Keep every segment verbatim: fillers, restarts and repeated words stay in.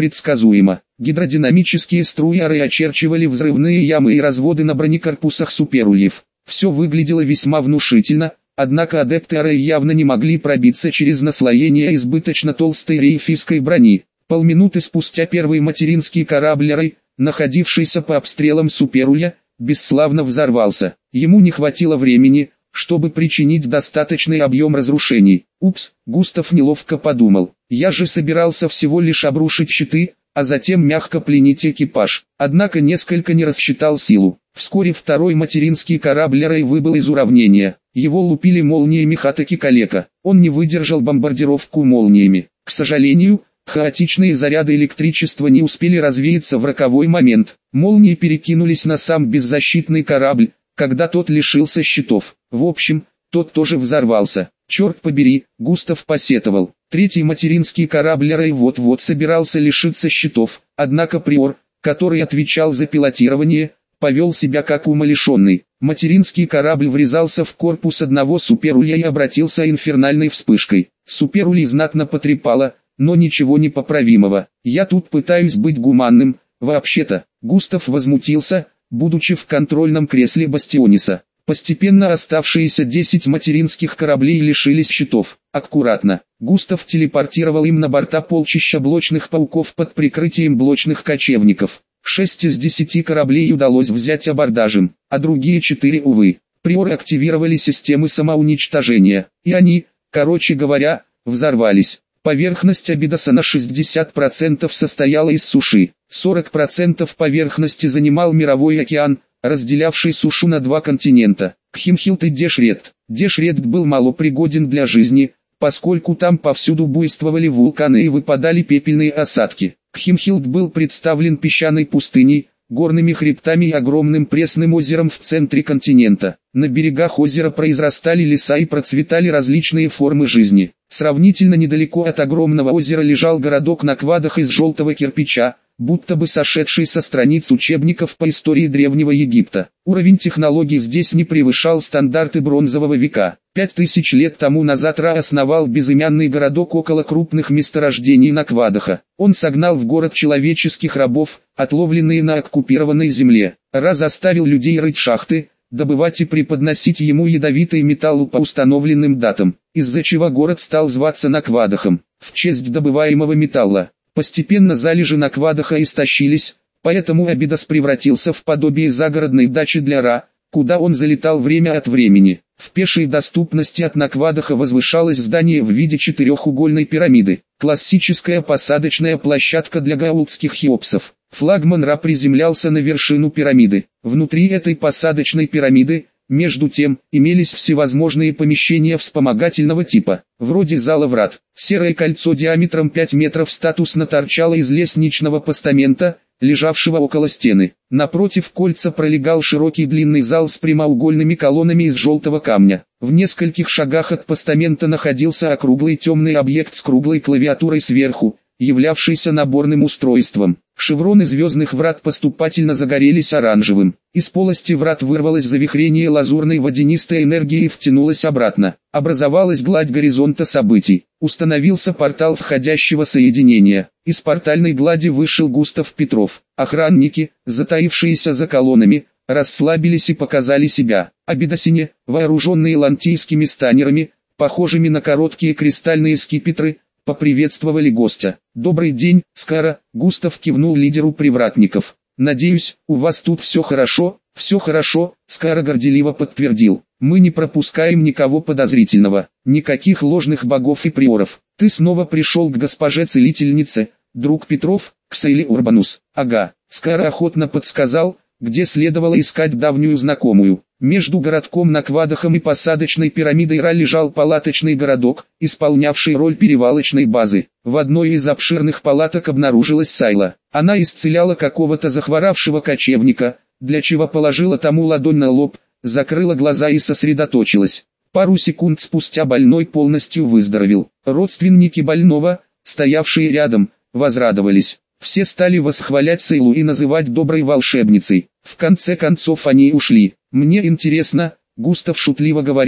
предсказуемо. Гидродинамические струяры очерчивали взрывные ямы и разводы на бронекорпусах суперульев. Все выглядело весьма внушительно, однако адепты Арей явно не могли пробиться через наслоение избыточно толстой рейфийской брони. Полминуты спустя первый материнский корабль Арей, находившийся по обстрелам суперуля, бесславно взорвался. Ему не хватило времени, чтобы причинить достаточный объем разрушений. Упс, Густав неловко подумал. Я же собирался всего лишь обрушить щиты, а затем мягко пленить экипаж. Однако несколько не рассчитал силу. Вскоре второй материнский корабль Рэй выбыл из уравнения. Его лупили молниями Хатаки Калека. Он не выдержал бомбардировку молниями. К сожалению, хаотичные заряды электричества не успели развеяться в роковой момент. Молнии перекинулись на сам беззащитный корабль, когда тот лишился щитов. В общем, тот тоже взорвался. Черт побери, Густав посетовал. Третий материнский корабль Рэй вот-вот собирался лишиться щитов, однако Приор, который отвечал за пилотирование, повел себя как умалишенный. Материнский корабль врезался в корпус одного суперулья и обратился инфернальной вспышкой. Суперулей знатно потрепало, но ничего непоправимого. Я тут пытаюсь быть гуманным, вообще-то. Густав возмутился, будучи в контрольном кресле Бастиониса. Постепенно оставшиеся десять материнских кораблей лишились щитов. Аккуратно. Густав телепортировал им на борта полчища блочных пауков под прикрытием блочных кочевников. Шесть из десяти кораблей удалось взять абордажем, а другие четыре, увы. Приоры активировали системы самоуничтожения, и они, короче говоря, взорвались. Поверхность Абидоса на шестьдесят процентов состояла из суши, сорок процентов поверхности занимал мировой океан, разделявший сушу на два континента, Кхимхилд и Дешрет. Дешрет был малопригоден для жизни, поскольку там повсюду буйствовали вулканы и выпадали пепельные осадки. Кхимхилд был представлен песчаной пустыней, горными хребтами и огромным пресным озером в центре континента. На берегах озера произрастали леса и процветали различные формы жизни. Сравнительно недалеко от огромного озера лежал городок на квадах из желтого кирпича, будто бы сошедший со страниц учебников по истории Древнего Египта. Уровень технологий здесь не превышал стандарты бронзового века. Пять тысяч лет тому назад Ра основал безымянный городок около крупных месторождений на Квадаха. Он согнал в город человеческих рабов, отловленные на оккупированной земле. Ра заставил людей рыть шахты, добывать и преподносить ему ядовитый металл по установленным датам, из-за чего город стал зваться Наквадахом, в честь добываемого металла. Постепенно залежи Наквадаха истощились, поэтому Абидос превратился в подобие загородной дачи для Ра, куда он залетал время от времени. В пешей доступности от Наквадаха возвышалось здание в виде четырехугольной пирамиды, классическая посадочная площадка для гаултских хеопсов. Флагман Ра приземлялся на вершину пирамиды. Внутри этой посадочной пирамиды, между тем, имелись всевозможные помещения вспомогательного типа, вроде зала врат. Серое кольцо диаметром пять метров статусно торчало из лестничного постамента, лежавшего около стены. Напротив кольца пролегал широкий длинный зал с прямоугольными колоннами из желтого камня. В нескольких шагах от постамента находился округлый темный объект с круглой клавиатурой сверху, являвшийся наборным устройством. Шевроны звездных врат поступательно загорелись оранжевым. Из полости врат вырвалось завихрение лазурной водянистой энергии и втянулось обратно. Образовалась гладь горизонта событий. Установился портал входящего соединения. Из портальной глади вышел Густав Петров. Охранники, затаившиеся за колоннами, расслабились и показали себя. Абидосине, вооруженные лантийскими станерами, похожими на короткие кристальные скипетры, поприветствовали гостя. «Добрый день, Скара», — Густав кивнул лидеру привратников. «Надеюсь, у вас тут все хорошо?» «Все хорошо», — Скара горделиво подтвердил. «Мы не пропускаем никого подозрительного, никаких ложных богов и приоров. Ты снова пришел к госпоже-целительнице, друг Петров, к Сейле Урбанус». «Ага», — Скара охотно подсказал, где следовало искать давнюю знакомую. Между городком Наквадахом и посадочной пирамидой Ра лежал палаточный городок, исполнявший роль перевалочной базы. В одной из обширных палаток обнаружилась Сайла. Она исцеляла какого-то захворавшего кочевника, для чего положила тому ладонь на лоб, закрыла глаза и сосредоточилась. Пару секунд спустя больной полностью выздоровел. Родственники больного, стоявшие рядом, возрадовались. Все стали восхвалять Сейлу и называть доброй волшебницей. В конце концов они ушли. «Мне интересно», — Густав шутливо говорил,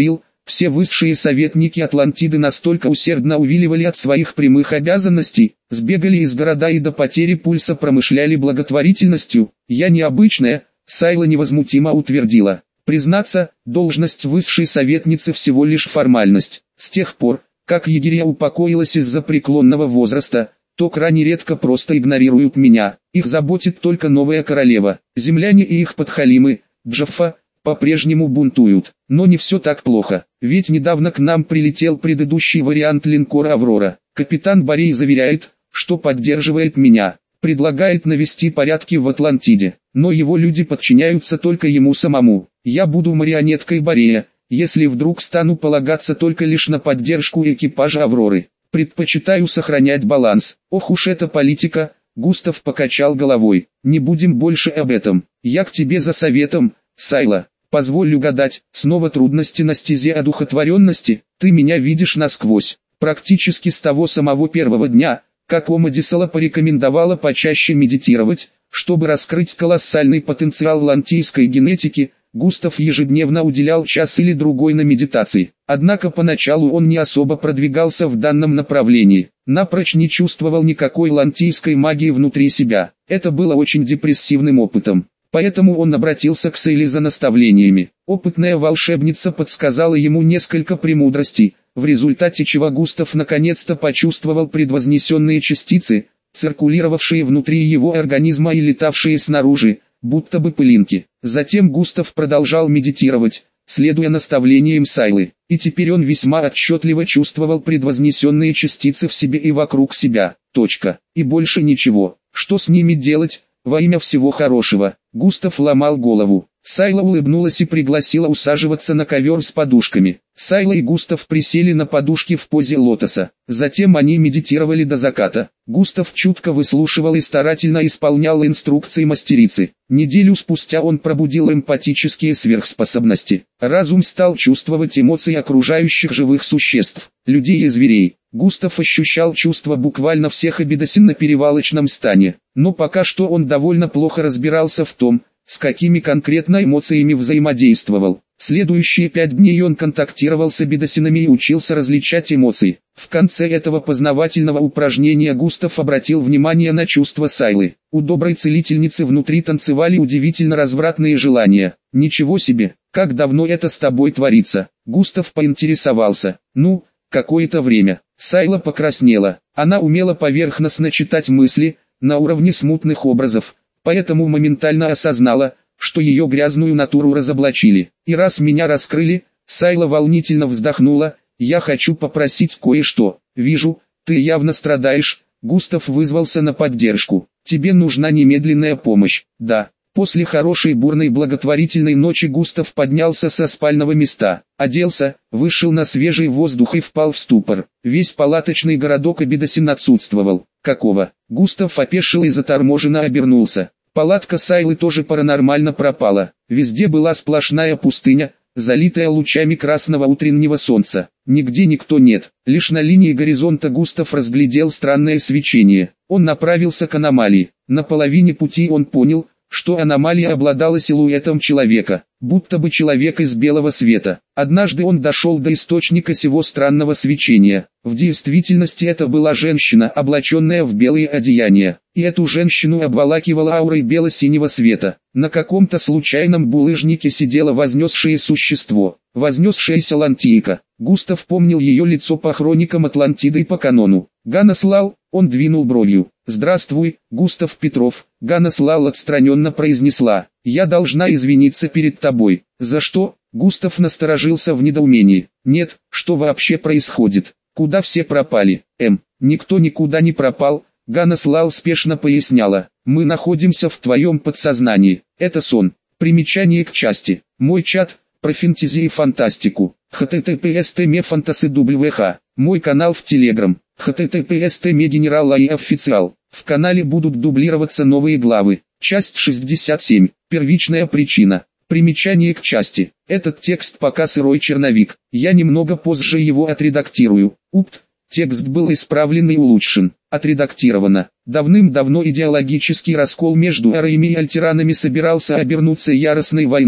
Все высшие советники Атлантиды настолько усердно увиливали от своих прямых обязанностей, сбегали из города и до потери пульса промышляли благотворительностью. Я необычная, Сайла невозмутимо утвердила. Признаться, должность высшей советницы всего лишь формальность. С тех пор, как егеря упокоилась из-за преклонного возраста, то крайне редко просто игнорируют меня. Их заботит только новая королева. Земляне и их подхалимы, Джаффа, по-прежнему бунтуют. Но не все так плохо, ведь недавно к нам прилетел предыдущий вариант линкора «Аврора». Капитан Борей заверяет, что поддерживает меня, предлагает навести порядки в Атлантиде, но его люди подчиняются только ему самому. Я буду марионеткой Борея, если вдруг стану полагаться только лишь на поддержку экипажа «Авроры». Предпочитаю сохранять баланс. Ох уж эта политика, Густав покачал головой. Не будем больше об этом. Я к тебе за советом, Сайла. Позволь угадать, снова трудности на стезе одухотворенности. Ты меня видишь насквозь. Практически с того самого первого дня, как Омадисала порекомендовала почаще медитировать, чтобы раскрыть колоссальный потенциал лантийской генетики, Густав ежедневно уделял час или другой на медитации. Однако поначалу он не особо продвигался в данном направлении, напрочь не чувствовал никакой лантийской магии внутри себя. Это было очень депрессивным опытом. Поэтому он обратился к Сейле за наставлениями. Опытная волшебница подсказала ему несколько премудростей, в результате чего Густав наконец-то почувствовал предвознесенные частицы, циркулировавшие внутри его организма и летавшие снаружи, будто бы пылинки. Затем Густав продолжал медитировать, следуя наставлениям Сайлы, и теперь он весьма отчетливо чувствовал предвознесенные частицы в себе и вокруг себя. Точка. И больше ничего. Что с ними делать, во имя всего хорошего? Густав ломал голову. Сайла улыбнулась и пригласила усаживаться на ковер с подушками. Сайла и Густав присели на подушки в позе лотоса. Затем они медитировали до заката. Густав чутко выслушивал и старательно исполнял инструкции мастерицы. Неделю спустя он пробудил эмпатические сверхспособности. Разум стал чувствовать эмоции окружающих живых существ, людей и зверей. Густав ощущал чувства буквально всех обидосин на перевалочном стане. Но пока что он довольно плохо разбирался в том, с какими конкретно эмоциями взаимодействовал. Следующие пять дней он контактировал с обидосинами и учился различать эмоции. В конце этого познавательного упражнения Густав обратил внимание на чувства Сайлы. У доброй целительницы внутри танцевали удивительно развратные желания. «Ничего себе, как давно это с тобой творится?» Густав поинтересовался. «Ну, какое-то время». Сайла покраснела. Она умела поверхностно читать мысли, на уровне смутных образов, поэтому моментально осознала, что ее грязную натуру разоблачили. И раз меня раскрыли, Сайла волнительно вздохнула, я хочу попросить кое-что. Вижу, ты явно страдаешь. Густав вызвался на поддержку. Тебе нужна немедленная помощь. Да. После хорошей бурной благотворительной ночи Густав поднялся со спального места, оделся, вышел на свежий воздух и впал в ступор. Весь палаточный городок Абидосин отсутствовал. Какого? Густав опешил и заторможенно обернулся. Палатка Сайлы тоже паранормально пропала. Везде была сплошная пустыня, залитая лучами красного утреннего солнца. Нигде никто нет. Лишь на линии горизонта Густав разглядел странное свечение. Он направился к аномалии. На половине пути он понял, что аномалия обладала силуэтом человека, будто бы человек из белого света. Однажды он дошел до источника сего странного свечения. В действительности это была женщина, облаченная в белые одеяния, и эту женщину обволакивала аурой бело-синего света. На каком-то случайном булыжнике сидело вознесшее существо, вознесшаяся Лантийка. Густав помнил ее лицо по хроникам Атлантиды и по канону. «Ганаслал», он двинул бровью. «Здравствуй, Густав Петров», Ганаслал отстраненно произнесла. «Я должна извиниться перед тобой». «За что?» Густав насторожился в недоумении. «Нет, что вообще происходит? Куда все пропали?» «Эм, никто никуда не пропал», Ганаслал спешно поясняла. «Мы находимся в твоем подсознании. Это сон». Примечание к части. Мой чат, про фэнтези и фантастику. эйч ти ти пи эс точка фантаси точка дабл ю эйч. Мой канал в Телеграм. эйч ти ти пи эс точка генерал и официал. В канале будут дублироваться новые главы. Часть шестьдесят семь. Первичная причина. Примечание к части. Этот текст пока сырой черновик. Я немного позже его отредактирую. Упт. Текст был исправлен и улучшен. Отредактировано. Давным-давно идеологический раскол между ареями и альтеранами собирался обернуться яростной войной,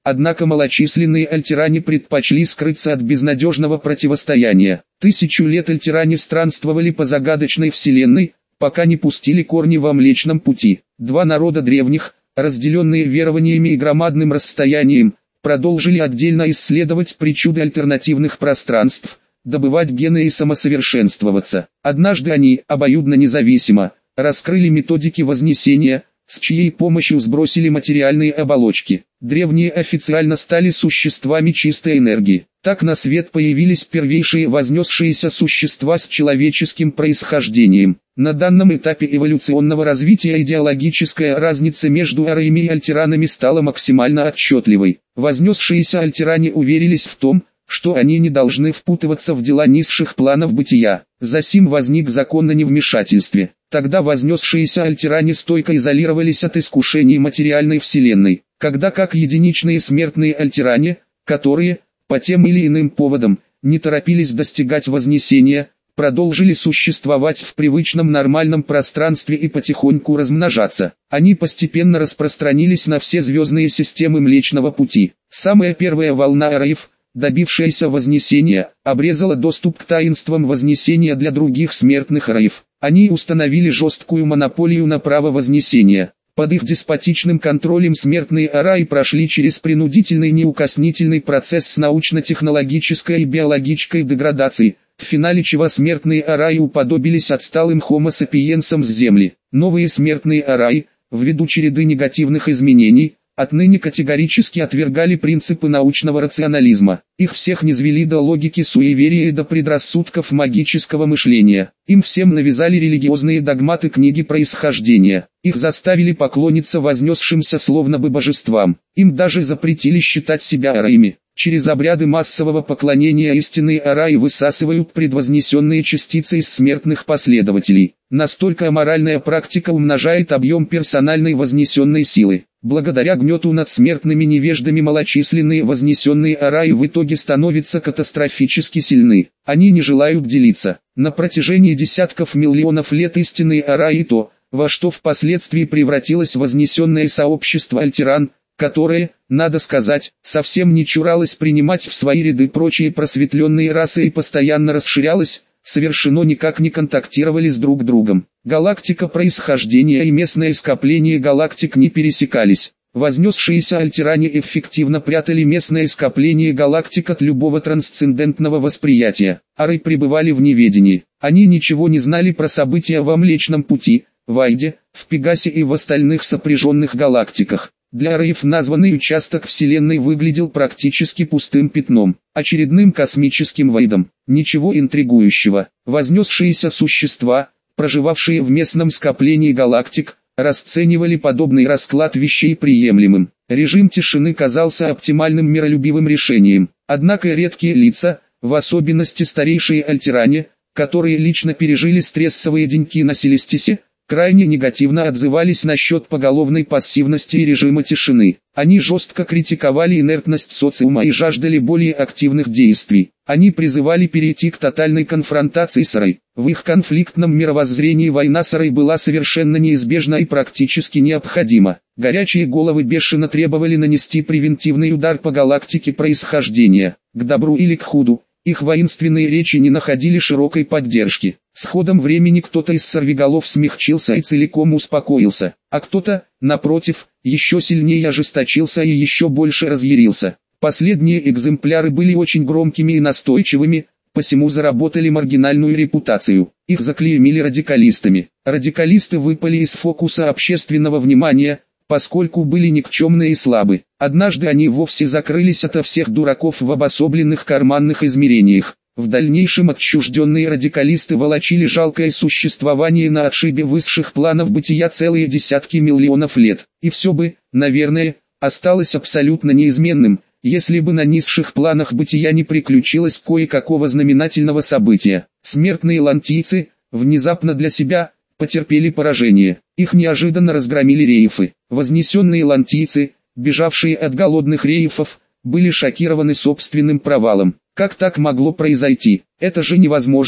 Однако малочисленные альтеране предпочли скрыться от безнадежного противостояния. Тысячу лет альтеране странствовали по загадочной вселенной, пока не пустили корни во Млечном Пути. Два народа древних, разделенные верованиями и громадным расстоянием, продолжили отдельно исследовать причуды альтернативных пространств, добывать гены и самосовершенствоваться. Однажды они, обоюдно независимо, раскрыли методики вознесения, с чьей помощью сбросили материальные оболочки. Древние официально стали существами чистой энергии. Так на свет появились первейшие вознесшиеся существа с человеческим происхождением. На данном этапе эволюционного развития идеологическая разница между араями и альтеранами стала максимально отчетливой. Вознесшиеся альтеране уверились в том, что они не должны впутываться в дела низших планов бытия. Засим возник закон о невмешательстве. Тогда вознесшиеся альтеране стойко изолировались от искушений материальной вселенной, когда как единичные смертные альтеране, которые, по тем или иным поводам, не торопились достигать вознесения, продолжили существовать в привычном нормальном пространстве и потихоньку размножаться. Они постепенно распространились на все звездные системы Млечного Пути. Самая первая волна араев, добившаяся вознесения, обрезала доступ к таинствам вознесения для других смертных араев. Они установили жесткую монополию на право вознесения. Под их деспотичным контролем смертные араи прошли через принудительный неукоснительный процесс с научно-технологической и биологической деградацией, в финале чего смертные араи уподобились отсталым хомо сапиенсам с Земли. Новые смертные араи, ввиду череды негативных изменений, отныне категорически отвергали принципы научного рационализма. Их всех низвели до логики суеверия и до предрассудков магического мышления. Им всем навязали религиозные догматы книги происхождения. Их заставили поклониться вознесшимся словно бы божествам. Им даже запретили считать себя араями. Через обряды массового поклонения истинные араи высасывают предвознесенные частицы из смертных последователей. Настолько аморальная практика умножает объем персональной вознесенной силы. Благодаря гнету над смертными невеждами малочисленные вознесенные араи в итоге становятся катастрофически сильны. Они не желают делиться. На протяжении десятков миллионов лет истинные араи то, во что впоследствии превратилось вознесенное сообщество альтеран, которое, надо сказать, совсем не чуралось принимать в свои ряды прочие просветленные расы и постоянно расширялось, совершенно никак не контактировали с друг другом. Галактика происхождения и местное скопление галактик не пересекались. Вознесшиеся альтеране эффективно прятали местное скопление галактик от любого трансцендентного восприятия. Ары пребывали в неведении. Они ничего не знали про события во Млечном Пути, в Айде, в Пегасе и в остальных сопряженных галактиках. Для араев названный участок Вселенной выглядел практически пустым пятном, очередным космическим войдом. Ничего интригующего. Вознесшиеся существа, проживавшие в местном скоплении галактик, расценивали подобный расклад вещей приемлемым. Режим тишины казался оптимальным миролюбивым решением. Однако редкие лица, в особенности старейшие альтеране, которые лично пережили стрессовые деньки на Селестисе, крайне негативно отзывались насчет поголовной пассивности и режима тишины. Они жестко критиковали инертность социума и жаждали более активных действий. Они призывали перейти к тотальной конфронтации с Арой. В их конфликтном мировоззрении война с Арой была совершенно неизбежна и практически необходима. Горячие головы бешено требовали нанести превентивный удар по галактике происхождения, к добру или к худу. Их воинственные речи не находили широкой поддержки. С ходом времени кто-то из сорвиголов смягчился и целиком успокоился, а кто-то, напротив, еще сильнее ожесточился и еще больше разъярился. Последние экземпляры были очень громкими и настойчивыми, посему заработали маргинальную репутацию. Их заклеймили радикалистами. Радикалисты выпали из фокуса общественного внимания, поскольку были никчемны и слабы. Однажды они вовсе закрылись ото всех дураков в обособленных карманных измерениях. В дальнейшем отчужденные радикалисты волочили жалкое существование на отшибе высших планов бытия целые десятки миллионов лет. И все бы, наверное, осталось абсолютно неизменным, если бы на низших планах бытия не приключилось кое-какого знаменательного события. Смертные лантийцы, внезапно для себя, потерпели поражение. Их неожиданно разгромили рейфы. Вознесенные лантийцы, бежавшие от голодных рейфов, были шокированы собственным провалом. Как так могло произойти? Это же невозможно,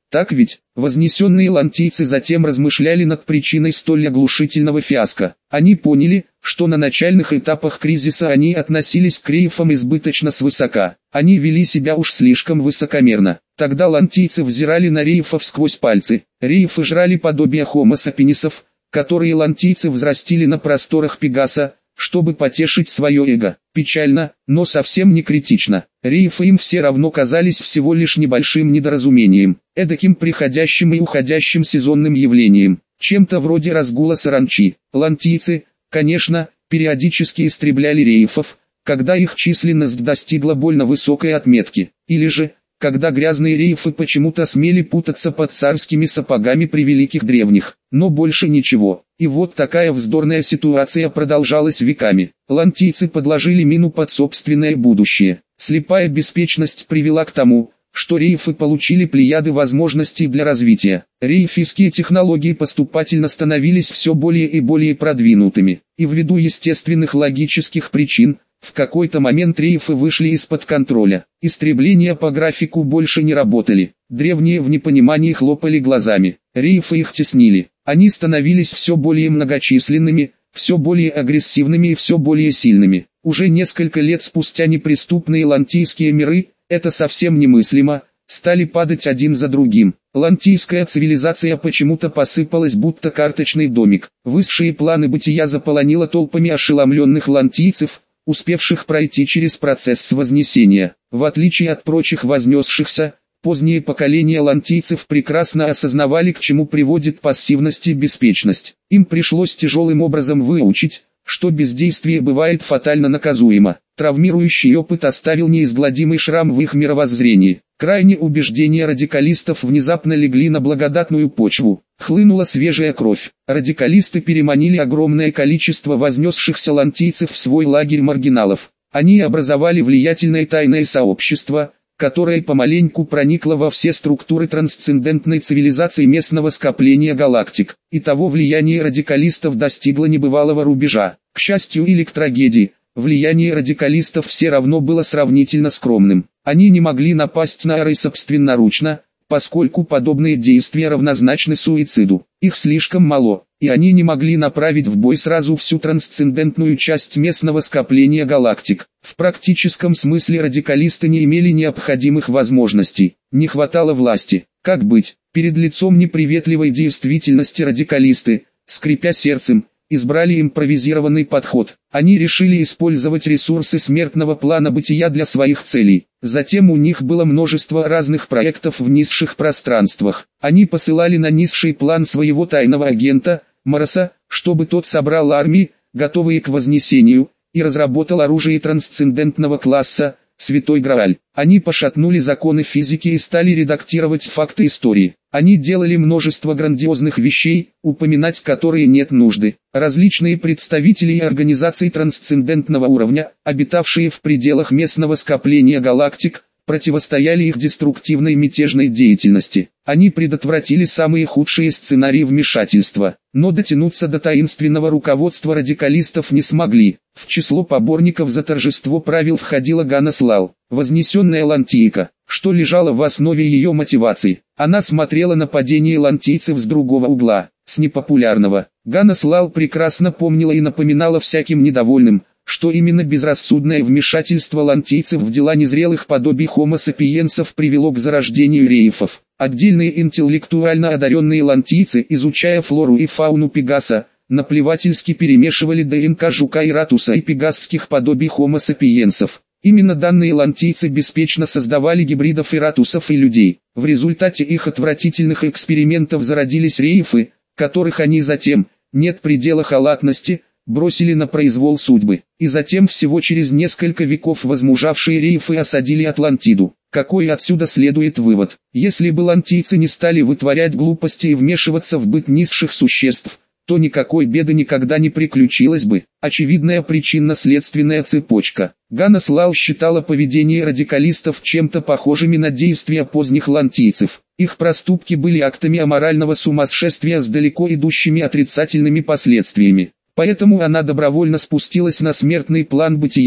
Так ведь, вознесенные лантийцы затем размышляли над причиной столь оглушительного фиаско. Они поняли, что на начальных этапах кризиса они относились к рейфам избыточно свысока. Они вели себя уж слишком высокомерно. Тогда лантийцы взирали на рейфов сквозь пальцы. Рейфы жрали подобие хомо сапиенсов, которые лантийцы взрастили на просторах Пегаса, чтобы потешить свое эго. Печально, но совсем не критично. Рейфы им все равно казались всего лишь небольшим недоразумением, эдаким приходящим и уходящим сезонным явлением, чем-то вроде разгула саранчи. Лантийцы, конечно, периодически истребляли рейфов, когда их численность достигла больно высокой отметки, или же, когда грязные рейфы почему-то смели путаться под царскими сапогами при великих древних, но больше ничего. И вот такая вздорная ситуация продолжалась веками. Лантийцы подложили мину под собственное будущее. Слепая беспечность привела к тому, что рейфы получили плеяды возможностей для развития. Рейфийские технологии поступательно становились все более и более продвинутыми, и ввиду естественных логических причин, в какой-то момент рейфы вышли из-под контроля. Истребления по графику больше не работали. Древние в непонимании хлопали глазами. Рейфы их теснили. Они становились все более многочисленными, все более агрессивными и все более сильными. Уже несколько лет спустя неприступные лантийские миры, это совсем немыслимо, стали падать один за другим. Лантийская цивилизация почему-то посыпалась будто карточный домик. Высшие планы бытия заполонила толпами ошеломленных лантийцев, успевших пройти через процесс вознесения. В отличие от прочих вознесшихся, поздние поколения лантийцев прекрасно осознавали, к чему приводит пассивность и беспечность. Им пришлось тяжелым образом выучить, что бездействие бывает фатально наказуемо. Травмирующий опыт оставил неизгладимый шрам в их мировоззрении. Крайние убеждения радикалистов внезапно легли на благодатную почву. Хлынула свежая кровь. Радикалисты переманили огромное количество вознесшихся лантийцев в свой лагерь маргиналов. Они образовали влиятельное тайное сообщество, которое помаленьку проникло во все структуры трансцендентной цивилизации местного скопления галактик. И того влияние радикалистов достигло небывалого рубежа. К счастью или к трагедии, влияние радикалистов все равно было сравнительно скромным. Они не могли напасть на Арей собственноручно, поскольку подобные действия равнозначны суициду. Их слишком мало, и они не могли направить в бой сразу всю трансцендентную часть местного скопления галактик. В практическом смысле радикалисты не имели необходимых возможностей, не хватало власти. Как быть? Перед лицом неприветливой действительности радикалисты, скрипя сердцем, избрали импровизированный подход. Они решили использовать ресурсы смертного плана бытия для своих целей. Затем у них было множество разных проектов в низших пространствах. Они посылали на низший план своего тайного агента, Мороса, чтобы тот собрал армии, готовые к вознесению, и разработал оружие трансцендентного класса, Святой Грааль. Они пошатнули законы физики и стали редактировать факты истории. Они делали множество грандиозных вещей, упоминать которые нет нужды. Различные представители и организации трансцендентного уровня, обитавшие в пределах местного скопления галактик, противостояли их деструктивной мятежной деятельности. Они предотвратили самые худшие сценарии вмешательства, но дотянуться до таинственного руководства радикалистов не смогли. В число поборников за торжество правил входила Ганас Лал, вознесенная лантийка. Что лежало в основе ее мотивации? Она смотрела на падение лантийцев с другого угла, с непопулярного. Ганас Лал прекрасно помнила и напоминала всяким недовольным, что именно безрассудное вмешательство лантийцев в дела незрелых подобий хомо сапиенсов привело к зарождению рейфов. Отдельные интеллектуально одаренные лантийцы, изучая флору и фауну Пегаса, наплевательски перемешивали ДНК жука и ратуса и пегасских подобий хомо сапиенсов. Именно данные лантийцы беспечно создавали гибридов и ратусов и людей. В результате их отвратительных экспериментов зародились рейфы, которых они затем, нет предела халатности, бросили на произвол судьбы. И затем всего через несколько веков возмужавшие рейфы осадили Атлантиду. Какой отсюда следует вывод? Если бы лантийцы не стали вытворять глупости и вмешиваться в быт низших существ, то никакой беды никогда не приключилось бы. Очевидная причинно-следственная цепочка. Ганас Лал считала поведение радикалистов чем-то похожими на действия поздних лантийцев. Их проступки были актами аморального сумасшествия с далеко идущими отрицательными последствиями. Поэтому она добровольно спустилась на смертный план бытия,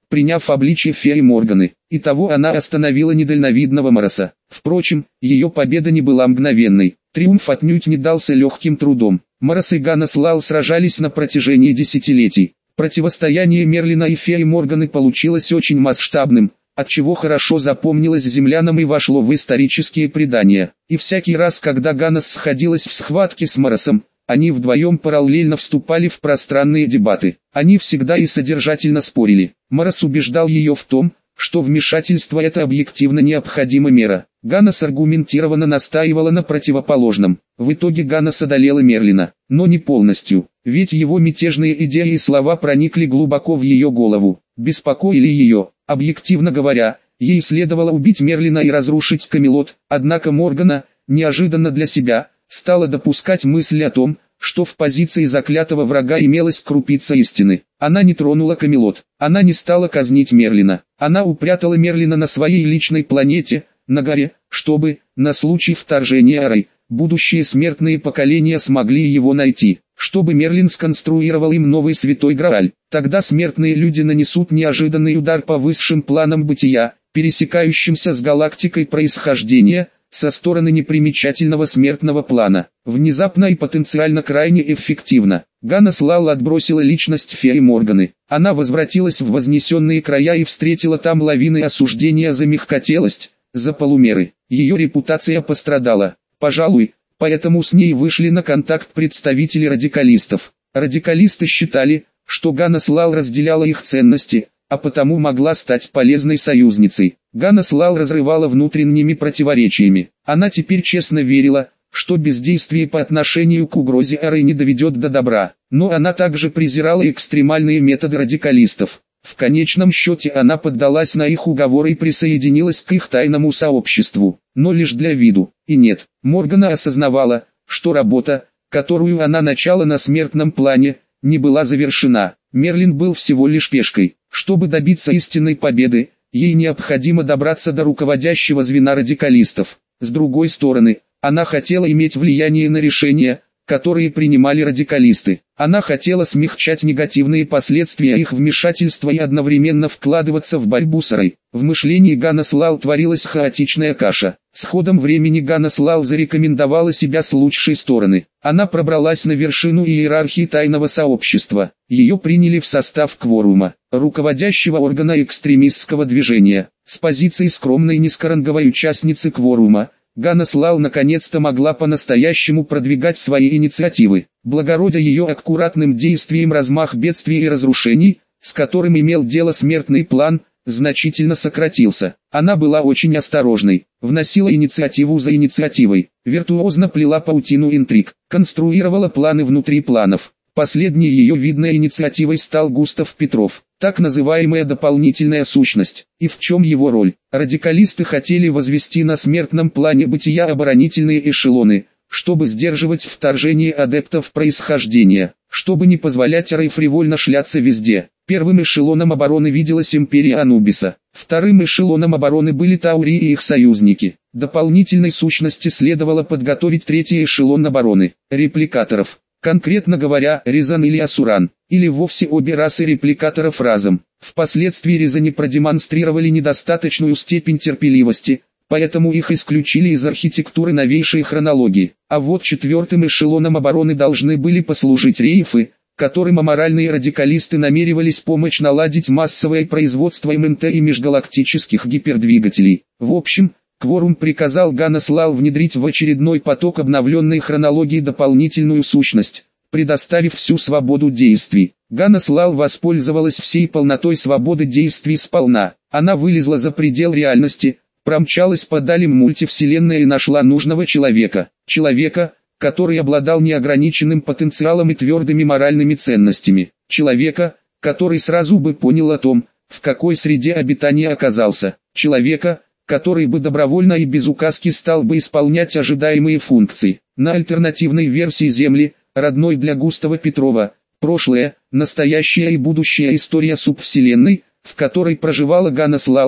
приняв обличие феи Морганы. Итого она остановила недальновидного Мороса. Впрочем, ее победа не была мгновенной. Триумф отнюдь не дался легким трудом. Морос и Ганнес Лал сражались на протяжении десятилетий. Противостояние Мерлина и феи Морганы получилось очень масштабным, отчего хорошо запомнилось землянам и вошло в исторические предания. И всякий раз, когда Ганнес сходилась в схватке с Моросом, они вдвоем параллельно вступали в пространные дебаты. Они всегда и содержательно спорили. Морос убеждал ее в том, что вмешательство – это объективно необходима мера. Ганнес аргументированно настаивала на противоположном. В итоге Ганнес одолела Мерлина, но не полностью, ведь его мятежные идеи и слова проникли глубоко в ее голову, беспокоили ее. Объективно говоря, ей следовало убить Мерлина и разрушить Камелот, однако Моргана, неожиданно для себя, стала допускать мысль о том, что в позиции заклятого врага имелась крупица истины. Она не тронула Камелот, она не стала казнить Мерлина, она упрятала Мерлина на своей личной планете, на горе, чтобы, на случай вторжения Арай, будущие смертные поколения смогли его найти, чтобы Мерлин сконструировал им новый святой Грааль. Тогда смертные люди нанесут неожиданный удар по высшим планам бытия, пересекающимся с галактикой происхождения, со стороны непримечательного смертного плана. Внезапно и потенциально крайне эффективно. Ганнес Лал отбросила личность феи Морганы. Она возвратилась в вознесенные края и встретила там лавины осуждения за мягкотелость, за полумеры. Ее репутация пострадала. Пожалуй, поэтому с ней вышли на контакт представители радикалистов. Радикалисты считали, что Ганнес Лал разделяла их ценности, а потому могла стать полезной союзницей. Ганнес Лал разрывала внутренними противоречиями. Она теперь честно верила, что бездействие по отношению к угрозе Арай не доведет до добра. Но она также презирала экстремальные методы радикалистов. В конечном счете она поддалась на их уговоры и присоединилась к их тайному сообществу, но лишь для виду. И нет, Моргана осознавала, что работа, которую она начала на смертном плане, не была завершена. Мерлин был всего лишь пешкой. Чтобы добиться истинной победы, ей необходимо добраться до руководящего звена радикалистов. С другой стороны, она хотела иметь влияние на решения, которые принимали радикалисты. Она хотела смягчать негативные последствия их вмешательства и одновременно вкладываться в борьбу с Арай. В мышлении Ганнес Лал творилась хаотичная каша. С ходом времени Ганнес Лал зарекомендовала себя с лучшей стороны. Она пробралась на вершину иерархии тайного сообщества. Ее приняли в состав кворума, руководящего органа экстремистского движения. С позиции скромной низкоранговой участницы кворума, Ганнес Лал наконец-то могла по-настоящему продвигать свои инициативы. Благородя ее аккуратным действием размах бедствий и разрушений, с которым имел дело смертный план, значительно сократился. Она была очень осторожной, вносила инициативу за инициативой, виртуозно плела паутину интриг, конструировала планы внутри планов. Последней ее видной инициативой стал Густав Петров, так называемая дополнительная сущность. И в чем его роль? Радикалисты хотели возвести на смертном плане бытия оборонительные эшелоны, чтобы сдерживать вторжение адептов происхождения, чтобы не позволять Арай фривольно шляться везде. Первым эшелоном обороны виделась империя Анубиса, вторым эшелоном обороны были Таури и их союзники. Дополнительной сущности следовало подготовить третий эшелон обороны, репликаторов. Конкретно говоря, Резан или Асуран, или вовсе обе расы репликаторов разом. Впоследствии Резани продемонстрировали недостаточную степень терпеливости, поэтому их исключили из архитектуры новейшей хронологии. А вот четвертым эшелоном обороны должны были послужить рейфы, которым аморальные радикалисты намеревались помочь наладить массовое производство эм эн тэ и межгалактических гипердвигателей. В общем, кворум приказал Ганнес Лал внедрить в очередной поток обновленной хронологии дополнительную сущность, предоставив всю свободу действий. Ганнес Лал воспользовалась всей полнотой свободы действий сполна. Она вылезла за предел реальности, промчалась по далям мультивселенной и нашла нужного человека. Человека, который обладал неограниченным потенциалом и твердыми моральными ценностями. Человека, который сразу бы понял о том, в какой среде обитания оказался. Человека, который бы добровольно и без указки стал бы исполнять ожидаемые функции. На альтернативной версии Земли, родной для Густава Петрова, прошлое, настоящая и будущая история субвселенной, в которой проживала Ганнес Лал,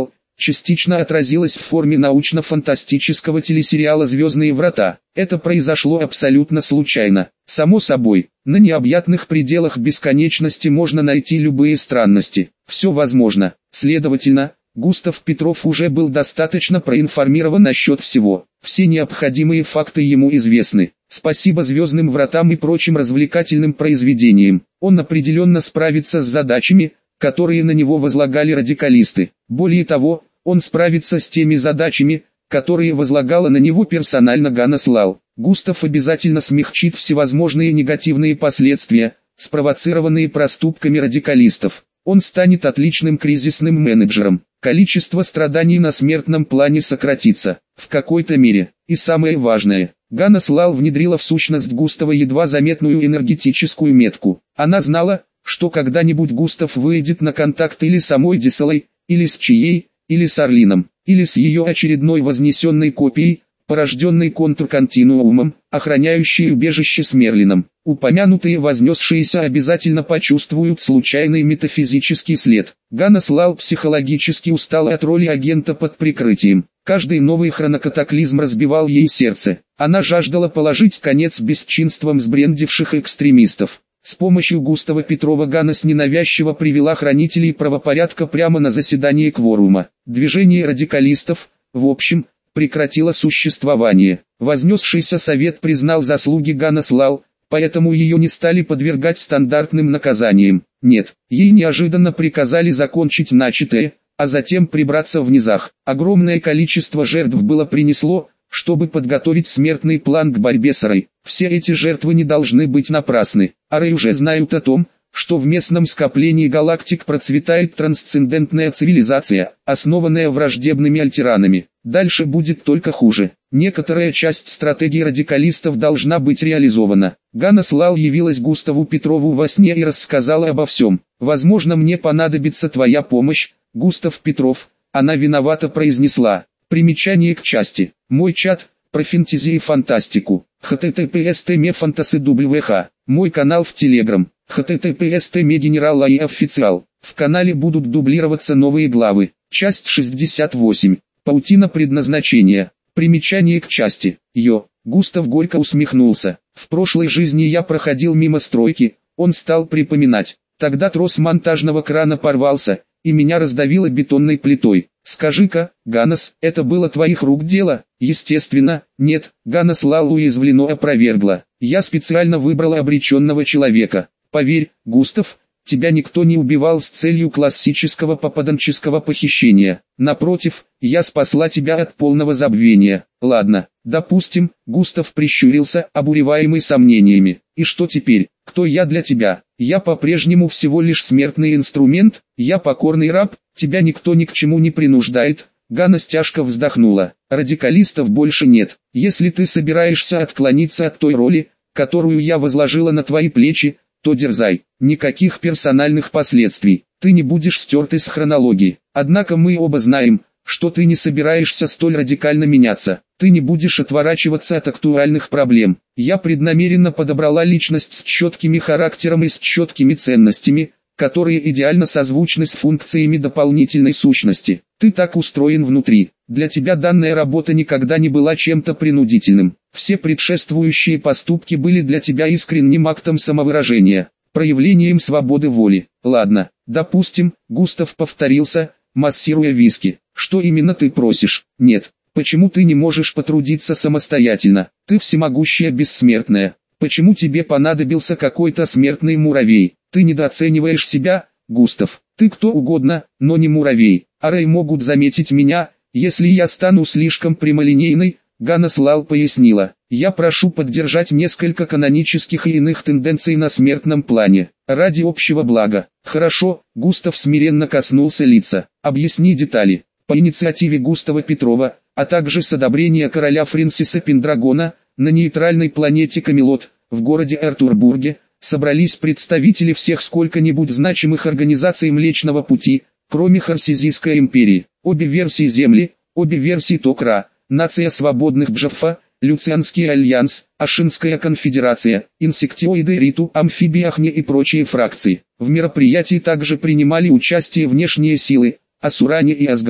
частично отразилось в форме научно-фантастического телесериала «Звездные врата». Это произошло абсолютно случайно. Само собой, на необъятных пределах бесконечности можно найти любые странности. Все возможно. Следовательно, Густав Петров уже был достаточно проинформирован насчет всего. Все необходимые факты ему известны. Спасибо «Звездным вратам» и прочим развлекательным произведениям. Он определенно справится с задачами, которые на него возлагали радикалисты. Более того, он справится с теми задачами, которые возлагала на него персонально Ганнес Лал. Густав обязательно смягчит всевозможные негативные последствия, спровоцированные проступками радикалистов. Он станет отличным кризисным менеджером. Количество страданий на смертном плане сократится, в какой-то мере. И самое важное, Ганнес Лал внедрила в сущность Густава едва заметную энергетическую метку. Она знала, что когда-нибудь Густав выйдет на контакт или с самой Десселой, или с Чией, или с Орлином, или с ее очередной вознесенной копией, порожденной контрконтинуумом, охраняющей убежище с Мерлином. Упомянутые вознесшиеся обязательно почувствуют случайный метафизический след. Ганнес Лал психологически устала от роли агента под прикрытием. Каждый новый хронокатаклизм разбивал ей сердце. Она жаждала положить конец бесчинствам сбрендивших экстремистов. С помощью Густава Петрова Ганнес ненавязчиво привела хранителей правопорядка прямо на заседание кворума. Движение радикалистов, в общем, прекратило существование. Вознесшийся совет признал заслуги Ганнес Лал, поэтому ее не стали подвергать стандартным наказаниям. Нет, ей неожиданно приказали закончить начатое, а затем прибраться в низах. Огромное количество жертв было принесло, чтобы подготовить смертный план к борьбе с Арой. Все эти жертвы не должны быть напрасны. Арой уже знают о том, что в местном скоплении галактик процветает трансцендентная цивилизация, основанная враждебными альтеранами. Дальше будет только хуже. Некоторая часть стратегии радикалистов должна быть реализована. Ганнес Лал явилась Густаву Петрову во сне и рассказала обо всем. «Возможно, мне понадобится твоя помощь, Густав Петров», она виновато произнесла. Примечание к части. Мой чат, про фэнтези и фантастику. эйч ти ти пи эс точка фантаси дабл ю эйч. Мой канал в Телеграм. эйч ти ти пи эс точка генерал и официал. В канале будут дублироваться новые главы. Часть шестьдесят восемь. Паутина предназначения. Примечание к части. Йо. Густав горько усмехнулся. В прошлой жизни я проходил мимо стройки, он стал припоминать. Тогда трос монтажного крана порвался, и меня раздавило бетонной плитой. Скажи-ка, Ганнес, это было твоих рук дело? Естественно, нет, Ганнес Лал уязвлено опровергла. Я специально выбрала обреченного человека. Поверь, Густав, тебя никто не убивал с целью классического попаданческого похищения. Напротив, я спасла тебя от полного забвения. Ладно, допустим, Густав прищурился, обуреваемый сомнениями. И что теперь? Кто я для тебя? Я по-прежнему всего лишь смертный инструмент, я покорный раб, тебя никто ни к чему не принуждает. Ганнес тяжко вздохнула. Радикалистов больше нет. Если ты собираешься отклониться от той роли, которую я возложила на твои плечи, то дерзай. Никаких персональных последствий. Ты не будешь стерт из хронологии. Однако мы оба знаем, что ты не собираешься столь радикально меняться. Ты не будешь отворачиваться от актуальных проблем. Я преднамеренно подобрала личность с четкими характером и с четкими ценностями, которые идеально созвучны с функциями дополнительной сущности. Ты так устроен внутри. Для тебя данная работа никогда не была чем-то принудительным. Все предшествующие поступки были для тебя искренним актом самовыражения, проявлением свободы воли. Ладно, допустим, Густав повторился, массируя виски. Что именно ты просишь? Нет. Почему ты не можешь потрудиться самостоятельно? Ты всемогущая бессмертная. Почему тебе понадобился какой-то смертный муравей? Ты недооцениваешь себя, Густав. Ты кто угодно, но не муравей. Арей могут заметить меня, если я стану слишком прямолинейной, Ганнес Лал пояснила. Я прошу поддержать несколько канонических и иных тенденций на смертном плане, ради общего блага. Хорошо, Густав смиренно коснулся лица. Объясни детали. По инициативе Густава Петрова, а также с одобрения короля Фрэнсиса Пендрагона, на нейтральной планете Камелот, в городе Артурбурге, собрались представители всех сколько-нибудь значимых организаций Млечного Пути, кроме Харсизийской империи. Обе версии Земли, обе версии Токра, Нация свободных Бжафа, Люцианский альянс, Ашинская конфедерация, инсектиоиды Риту, амфибии Ахне и прочие фракции. В мероприятии также принимали участие внешние силы, Асуране и Асгарды.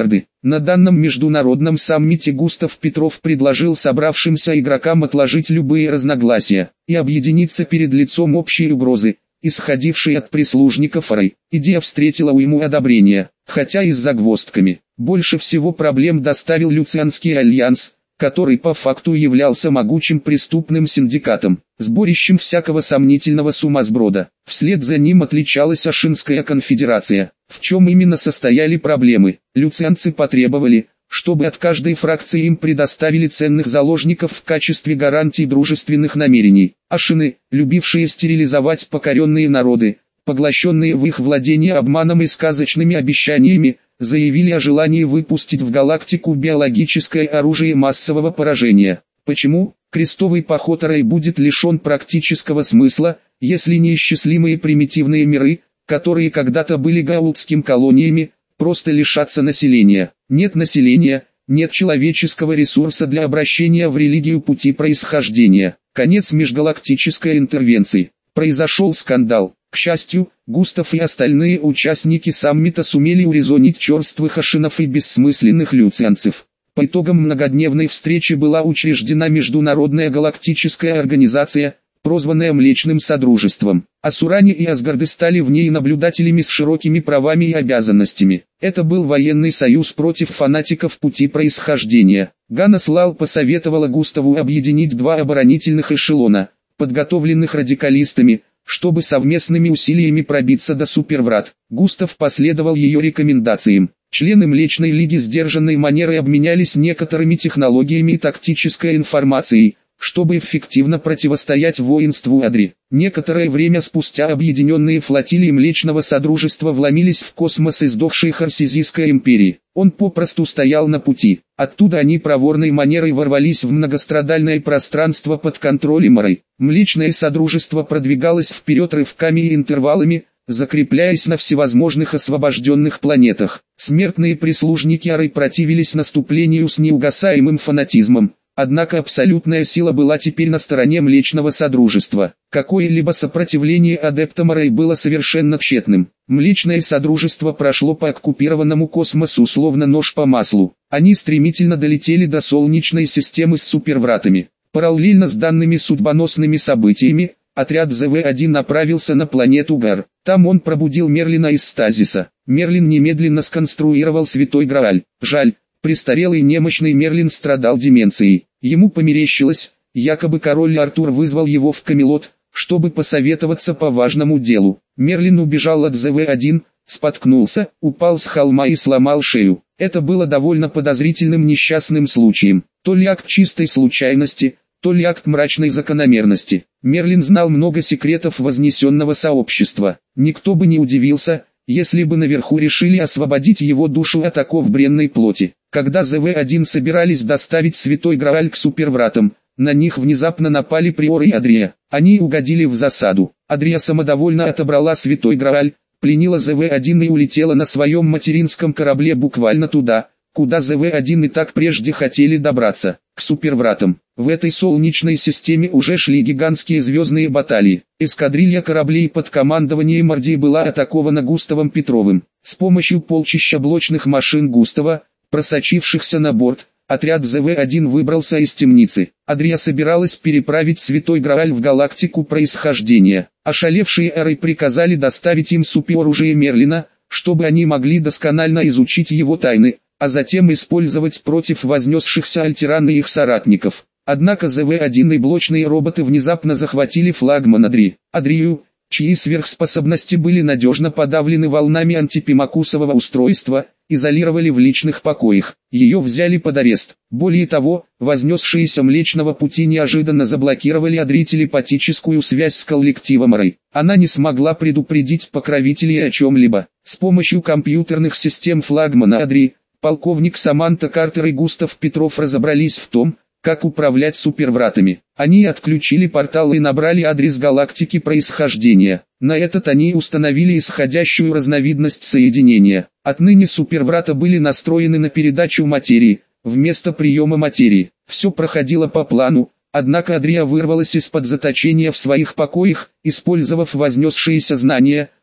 На данном международном саммите Густав Петров предложил собравшимся игрокам отложить любые разногласия и объединиться перед лицом общей угрозы, исходившей от прислужников РАИ. Идея встретила у ему одобрение, хотя и с загвоздками. Больше всего проблем доставил Люцианский альянс, который по факту являлся могучим преступным синдикатом, сборищем всякого сомнительного сумасброда. Вслед за ним отличалась Ашинская конфедерация. В чем именно состояли проблемы? Люцианцы потребовали, чтобы от каждой фракции им предоставили ценных заложников в качестве гарантий дружественных намерений. Ашины, любившие стерилизовать покоренные народы, поглощенные в их владение обманом и сказочными обещаниями, заявили о желании выпустить в галактику биологическое оружие массового поражения. Почему? Крестовый поход РАИ будет лишен практического смысла, если неисчислимые примитивные миры, которые когда-то были гаултскими колониями, просто лишатся населения. Нет населения, нет человеческого ресурса для обращения в религию пути происхождения. Конец межгалактической интервенции. Произошел скандал. К счастью, Густав и остальные участники саммита сумели урезонить черствых ашинов и бессмысленных люцианцев. По итогам многодневной встречи была учреждена Международная галактическая организация, прозванная Млечным Содружеством. Асуране и Асгарды стали в ней наблюдателями с широкими правами и обязанностями. Это был военный союз против фанатиков пути происхождения. Ганас Лал посоветовала Густаву объединить два оборонительных эшелона, подготовленных радикалистами, чтобы совместными усилиями пробиться до суперврат. Густав последовал ее рекомендациям. Члены Млечной Лиги сдержанной манерой обменялись некоторыми технологиями и тактической информацией, чтобы эффективно противостоять воинству Адри. Некоторое время спустя объединенные флотилии Млечного Содружества вломились в космос издохшей Харсизийской империи. Он попросту стоял на пути. Оттуда они проворной манерой ворвались в многострадальное пространство под контролем РАИ. Млечное Содружество продвигалось вперед рывками и интервалами, закрепляясь на всевозможных освобожденных планетах. Смертные прислужники РАИ противились наступлению с неугасаемым фанатизмом. Однако абсолютная сила была теперь на стороне Млечного Содружества. Какое-либо сопротивление адептам РАИ было совершенно тщетным. Млечное Содружество прошло по оккупированному космосу словно нож по маслу. Они стремительно долетели до Солнечной системы с супервратами. Параллельно с данными судьбоносными событиями, отряд зэ вэ один направился на планету Гар. Там он пробудил Мерлина из стазиса. Мерлин немедленно сконструировал Святой Грааль. Жаль. Престарелый немощный Мерлин страдал деменцией. Ему померещилось, якобы король Артур вызвал его в Камелот, чтобы посоветоваться по важному делу. Мерлин убежал от зэ вэ один, споткнулся, упал с холма и сломал шею. Это было довольно подозрительным несчастным случаем. То ли акт чистой случайности, то ли акт мрачной закономерности. Мерлин знал много секретов вознесенного сообщества. Никто бы не удивился, если бы наверху решили освободить его душу от оков бренной плоти. Когда зэ вэ один собирались доставить Святой Грааль к супервратам, на них внезапно напали Приор и Адрия. Они угодили в засаду. Адрия самодовольно отобрала Святой Грааль, пленила зэ вэ один и улетела на своем материнском корабле буквально туда, куда зэ вэ один и так прежде хотели добраться, к супервратам. В этой солнечной системе уже шли гигантские звездные баталии. Эскадрилья кораблей под командованием Орди была атакована Густавом Петровым. С помощью полчища блочных машин Густава, просочившихся на борт, отряд зэ вэ один выбрался из темницы. Адрия собиралась переправить Святой Грааль в галактику происхождения. Ошалевшие эры приказали доставить им супероружие Мерлина, чтобы они могли досконально изучить его тайны, а затем использовать против вознесшихся альтеран и их соратников. Однако зэ вэ один и блочные роботы внезапно захватили флагман Адри. Адрию, чьи сверхспособности были надежно подавлены волнами антипимакусового устройства, изолировали в личных покоях. Ее взяли под арест. Более того, вознесшиеся Млечного Пути неожиданно заблокировали Адри телепатическую связь с коллективом РАИ. Она не смогла предупредить покровителей о чем-либо. С помощью компьютерных систем флагмана Адри, полковник Саманта Картер и Густав Петров разобрались в том, как управлять супервратами. Они отключили портал и набрали адрес галактики происхождения. На этот они установили исходящую разновидность соединения. Отныне суперврата были настроены на передачу материи, вместо приема материи. Все проходило по плану, однако Адрия вырвалась из-под заточения в своих покоях, использовав вознесшиеся знания,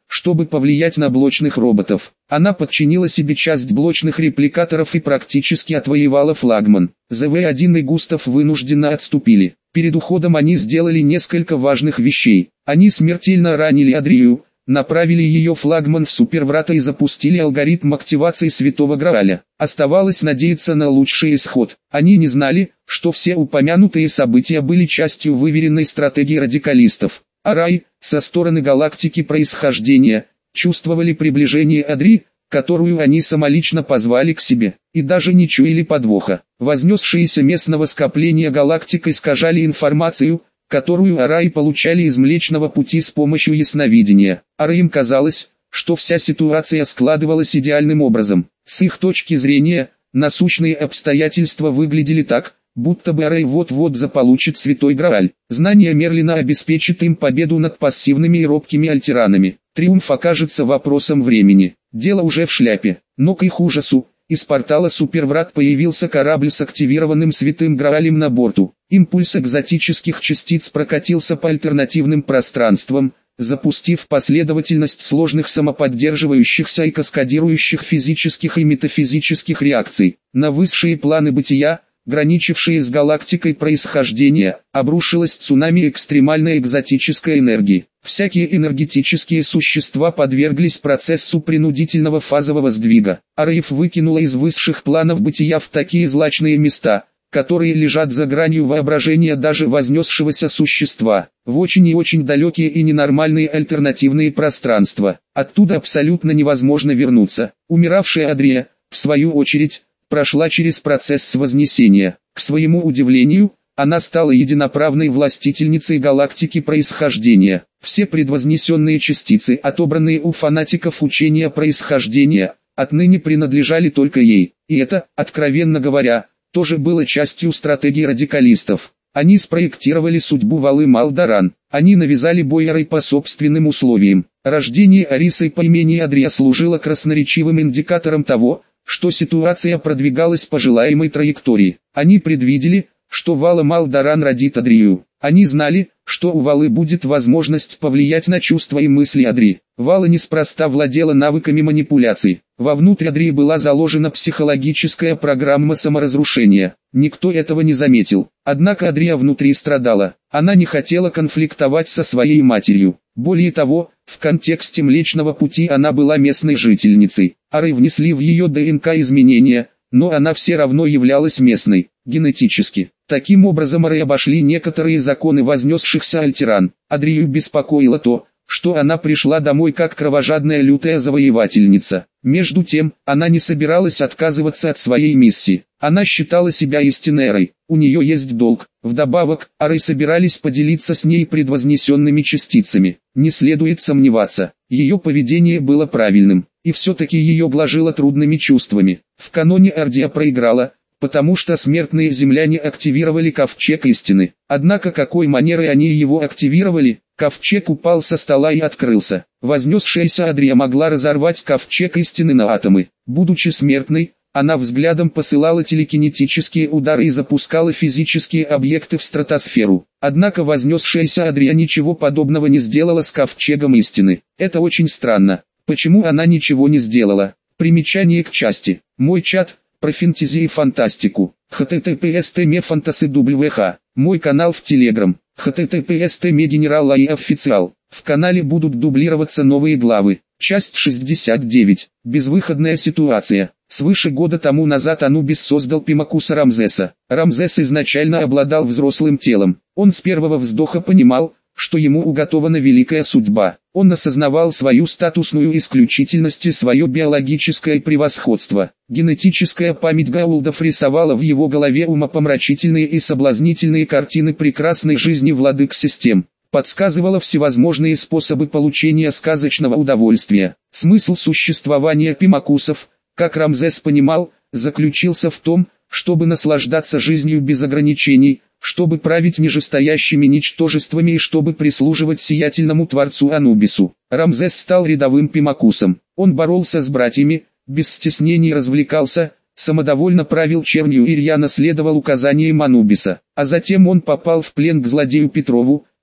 чтобы повлиять на блочных роботов. Она подчинила себе часть блочных репликаторов и практически отвоевала флагман. зэ вэ один и Густав вынужденно отступили. Перед уходом они сделали несколько важных вещей. Они смертельно ранили Адрию, направили ее флагман в суперврата и запустили алгоритм активации Святого Грааля. Оставалось надеяться на лучший исход. Они не знали, что все упомянутые события были частью выверенной стратегии радикалистов. Арай, со стороны галактики происхождения, чувствовали приближение Адри, которую они самолично позвали к себе, и даже не чуяли подвоха. Вознесшиеся местного скопления галактик искажали информацию, которую Араи получали из Млечного Пути с помощью ясновидения. Араим казалось, что вся ситуация складывалась идеальным образом. С их точки зрения, насущные обстоятельства выглядели так, будто бы Арай вот-вот заполучит Святой Грааль. Знание Мерлина обеспечит им победу над пассивными и робкими альтеранами. Триумф окажется вопросом времени. Дело уже в шляпе. Но к их ужасу, из портала Суперврат появился корабль с активированным Святым Граалем на борту. Импульс экзотических частиц прокатился по альтернативным пространствам, запустив последовательность сложных самоподдерживающихся и каскадирующих физических и метафизических реакций. На высшие планы бытия, граничившие с галактикой происхождения, обрушилось цунами экстремальной экзотической энергии. Всякие энергетические существа подверглись процессу принудительного фазового сдвига. Араев выкинула из высших планов бытия в такие злачные места, которые лежат за гранью воображения даже вознесшегося существа, в очень и очень далекие и ненормальные альтернативные пространства. Оттуда абсолютно невозможно вернуться. Умиравшая Адрия, в свою очередь, прошла через процесс вознесения. К своему удивлению, она стала единоправной властительницей галактики происхождения. Все предвознесенные частицы, отобранные у фанатиков учения происхождения, отныне принадлежали только ей. И это, откровенно говоря, тоже было частью стратегии радикалистов. Они спроектировали судьбу Валы Малдаран. Они навязали бой Арай по собственным условиям. Рождение Арисы по имени Адрия служило красноречивым индикатором того, что ситуация продвигалась по желаемой траектории. Они предвидели, что Вала Малдаран родит Адрию. Они знали, что у Валы будет возможность повлиять на чувства и мысли Адри. Вала неспроста владела навыками манипуляций. Вовнутрь Адрии была заложена психологическая программа саморазрушения. Никто этого не заметил. Однако Адрия внутри страдала. Она не хотела конфликтовать со своей матерью. Более того, в контексте Млечного Пути она была местной жительницей. Арай внесли в ее ДНК изменения, но она все равно являлась местной, генетически. Таким образом Арай обошли некоторые законы вознесшихся альтеран. Адрию беспокоило то, что она пришла домой как кровожадная лютая завоевательница. Между тем, она не собиралась отказываться от своей миссии. Она считала себя истинной Арой. У нее есть долг. Вдобавок, Арай собирались поделиться с ней предвознесенными частицами. Не следует сомневаться, ее поведение было правильным. И все-таки ее блажило трудными чувствами. В каноне Ардия проиграла, потому что смертные земляне активировали ковчег истины. Однако какой манерой они его активировали? Ковчег упал со стола и открылся. Вознесшаяся Адрия могла разорвать ковчег истины на атомы. Будучи смертной, она взглядом посылала телекинетические удары и запускала физические объекты в стратосферу. Однако вознесшаяся Адрия ничего подобного не сделала с ковчегом истины. Это очень странно. Почему она ничего не сделала? Примечание к части. Мой чат, про фэнтези и фантастику. эйч ти ти пи эс точка мефантаси точка дабл ю эйч. Мой канал в Телеграм. эйч ти ти пи эс точка мегенерал и официал. В канале будут дублироваться новые главы. Часть шестьдесят девять. Безвыходная ситуация. Свыше года тому назад Анубис создал Пимакуса Рамзеса. Рамзес изначально обладал взрослым телом. Он с первого вздоха понимал, что ему уготована великая судьба. Он осознавал свою статусную исключительность и свое биологическое превосходство. Генетическая память Гаулдов рисовала в его голове умопомрачительные и соблазнительные картины прекрасной жизни владык систем. Подсказывала всевозможные способы получения сказочного удовольствия. Смысл существования Пимакусов, как Рамзес понимал, заключился в том, чтобы наслаждаться жизнью без ограничений, чтобы править нижестоящими ничтожествами и чтобы прислуживать сиятельному Творцу Анубису. Рамзес стал рядовым Пимакусом. Он боролся с братьями, без стеснений развлекался, самодовольно правил чернью и рьяно следовал указаниям Анубиса. А затем он попал в плен к злодею Петрову,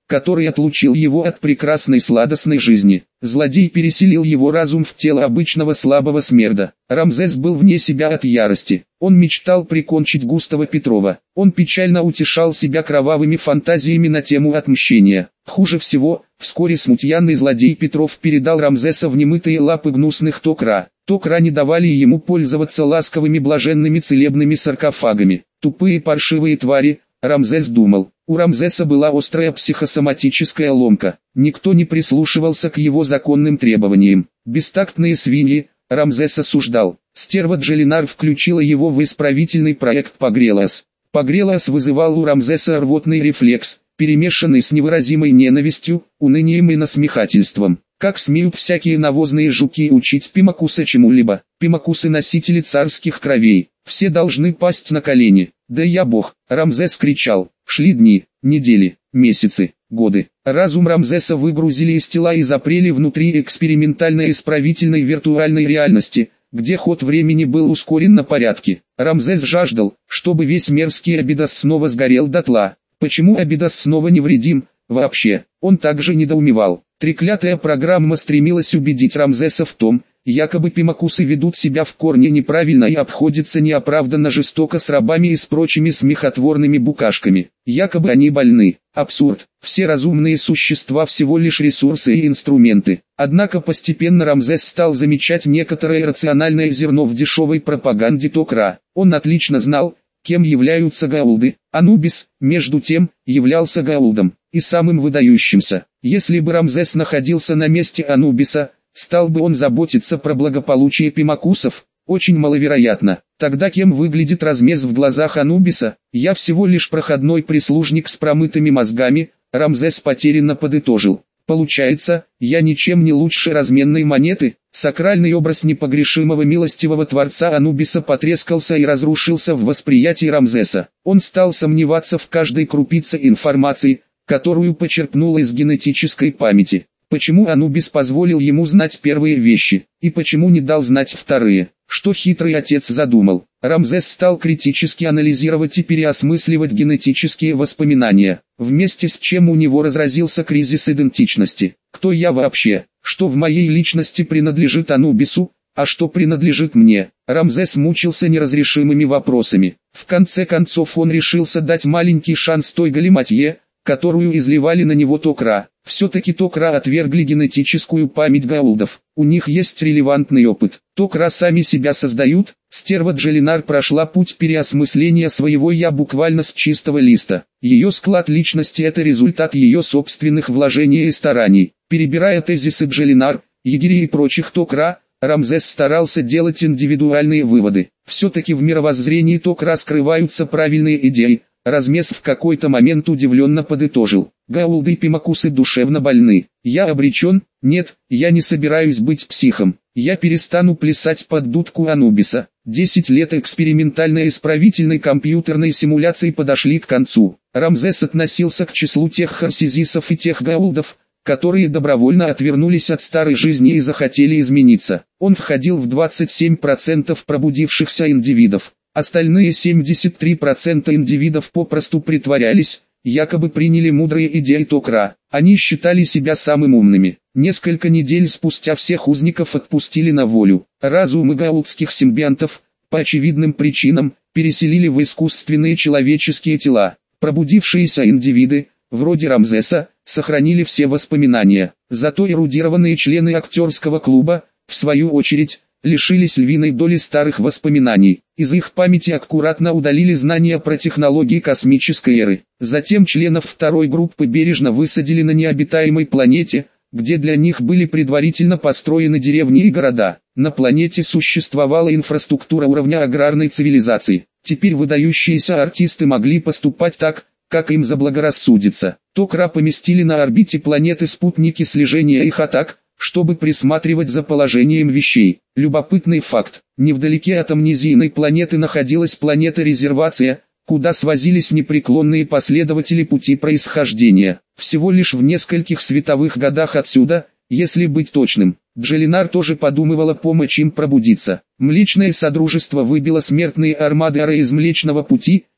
который отлучил его от прекрасной сладостной жизни. Злодей переселил его разум в тело обычного слабого смерда. Рамзес был вне себя от ярости. Он мечтал прикончить Густава Петрова. Он печально утешал себя кровавыми фантазиями на тему отмщения. Хуже всего, вскоре смутьянный злодей Петров передал Рамзеса в немытые лапы гнусных Токра. Токра не давали ему пользоваться ласковыми блаженными целебными саркофагами. Тупые паршивые твари, Рамзес думал. У Рамзеса была острая психосоматическая ломка. Никто не прислушивался к его законным требованиям. Бестактные свиньи, Рамзес осуждал. Стерва Джелинар включила его в исправительный проект Пагрелас. Пагрелас вызывал у Рамзеса рвотный рефлекс, перемешанный с невыразимой ненавистью, унынием и насмехательством. Как смеют всякие навозные жуки учить Пимакуса чему-либо? Пимакусы носители царских кровей. Все должны пасть на колени. Да я бог, Рамзес кричал. Шли дни, недели, месяцы, годы. Разум Рамзеса выгрузили из тела и запрели внутри экспериментальной исправительной виртуальной реальности, где ход времени был ускорен на порядке. Рамзес жаждал, чтобы весь мерзкий Абидос снова сгорел дотла. Почему Абидос снова невредим, вообще? Он также недоумевал. Треклятая программа стремилась убедить Рамзеса в том, якобы Пимакусы ведут себя в корне неправильно и обходятся неоправданно жестоко с рабами и с прочими смехотворными букашками. Якобы они больны. Абсурд. Все разумные существа всего лишь ресурсы и инструменты. Однако постепенно Рамзес стал замечать некоторое рациональное зерно в дешевой пропаганде Токра. Он отлично знал, кем являются гаулды. Анубис, между тем, являлся гаулдом, и самым выдающимся. Если бы Рамзес находился на месте Анубиса, стал бы он заботиться про благополучие Пимакусов? Очень маловероятно. Тогда кем выглядит размез в глазах Анубиса? Я всего лишь проходной прислужник с промытыми мозгами, Рамзес потерянно подытожил. Получается, я ничем не лучше разменной монеты? Сакральный образ непогрешимого милостивого Творца Анубиса потрескался и разрушился в восприятии Рамзеса. Он стал сомневаться в каждой крупице информации, которую почерпнул из генетической памяти. Почему Анубис позволил ему знать первые вещи, и почему не дал знать вторые? Что хитрый отец задумал? Рамзес стал критически анализировать и переосмысливать генетические воспоминания, вместе с чем у него разразился кризис идентичности. Кто я вообще? Что в моей личности принадлежит Анубису, а что принадлежит мне? Рамзес мучился неразрешимыми вопросами. В конце концов он решился дать маленький шанс той галиматье, которую изливали на него Токра. Все-таки Токра отвергли генетическую память гаулдов. У них есть релевантный опыт. Токра сами себя создают. Стерва Джелинар прошла путь переосмысления своего «я» буквально с чистого листа. Ее склад личности – это результат ее собственных вложений и стараний. Перебирая тезисы Джелинар, егерей и прочих Токра, Рамзес старался делать индивидуальные выводы. Все-таки в мировоззрении Токра скрываются правильные идеи. Размес в какой-то момент удивленно подытожил. Гаулды и Пимакусы душевно больны. Я обречен? Нет, я не собираюсь быть психом. Я перестану плясать под дудку Анубиса. Десять лет экспериментальной исправительной компьютерной симуляции подошли к концу. Рамзес относился к числу тех харсизисов и тех гаулдов, которые добровольно отвернулись от старой жизни и захотели измениться. Он входил в двадцать семь процентов пробудившихся индивидов. Остальные семьдесят три процента индивидов попросту притворялись, якобы приняли мудрые идеи Токра. Они считали себя самым умными. Несколько недель спустя всех узников отпустили на волю. Разумы гаулдских симбионтов, по очевидным причинам, переселили в искусственные человеческие тела. Пробудившиеся индивиды, вроде Рамзеса, сохранили все воспоминания. Зато эрудированные члены актерского клуба, в свою очередь, лишились львиной доли старых воспоминаний. Из их памяти аккуратно удалили знания про технологии космической эры. Затем членов второй группы бережно высадили на необитаемой планете, где для них были предварительно построены деревни и города. На планете существовала инфраструктура уровня аграрной цивилизации. Теперь выдающиеся артисты могли поступать так, как им заблагорассудится. Токра поместили на орбите планеты спутники слежения их атак, чтобы присматривать за положением вещей. Любопытный факт: невдалеке от амнезийной планеты находилась планета-резервация, куда свозились непреклонные последователи пути происхождения. Всего лишь в нескольких световых годах отсюда, если быть точным. Джелинар тоже подумывала помочь им пробудиться. Млечное Содружество выбило смертные армады Ара из Млечного Пути,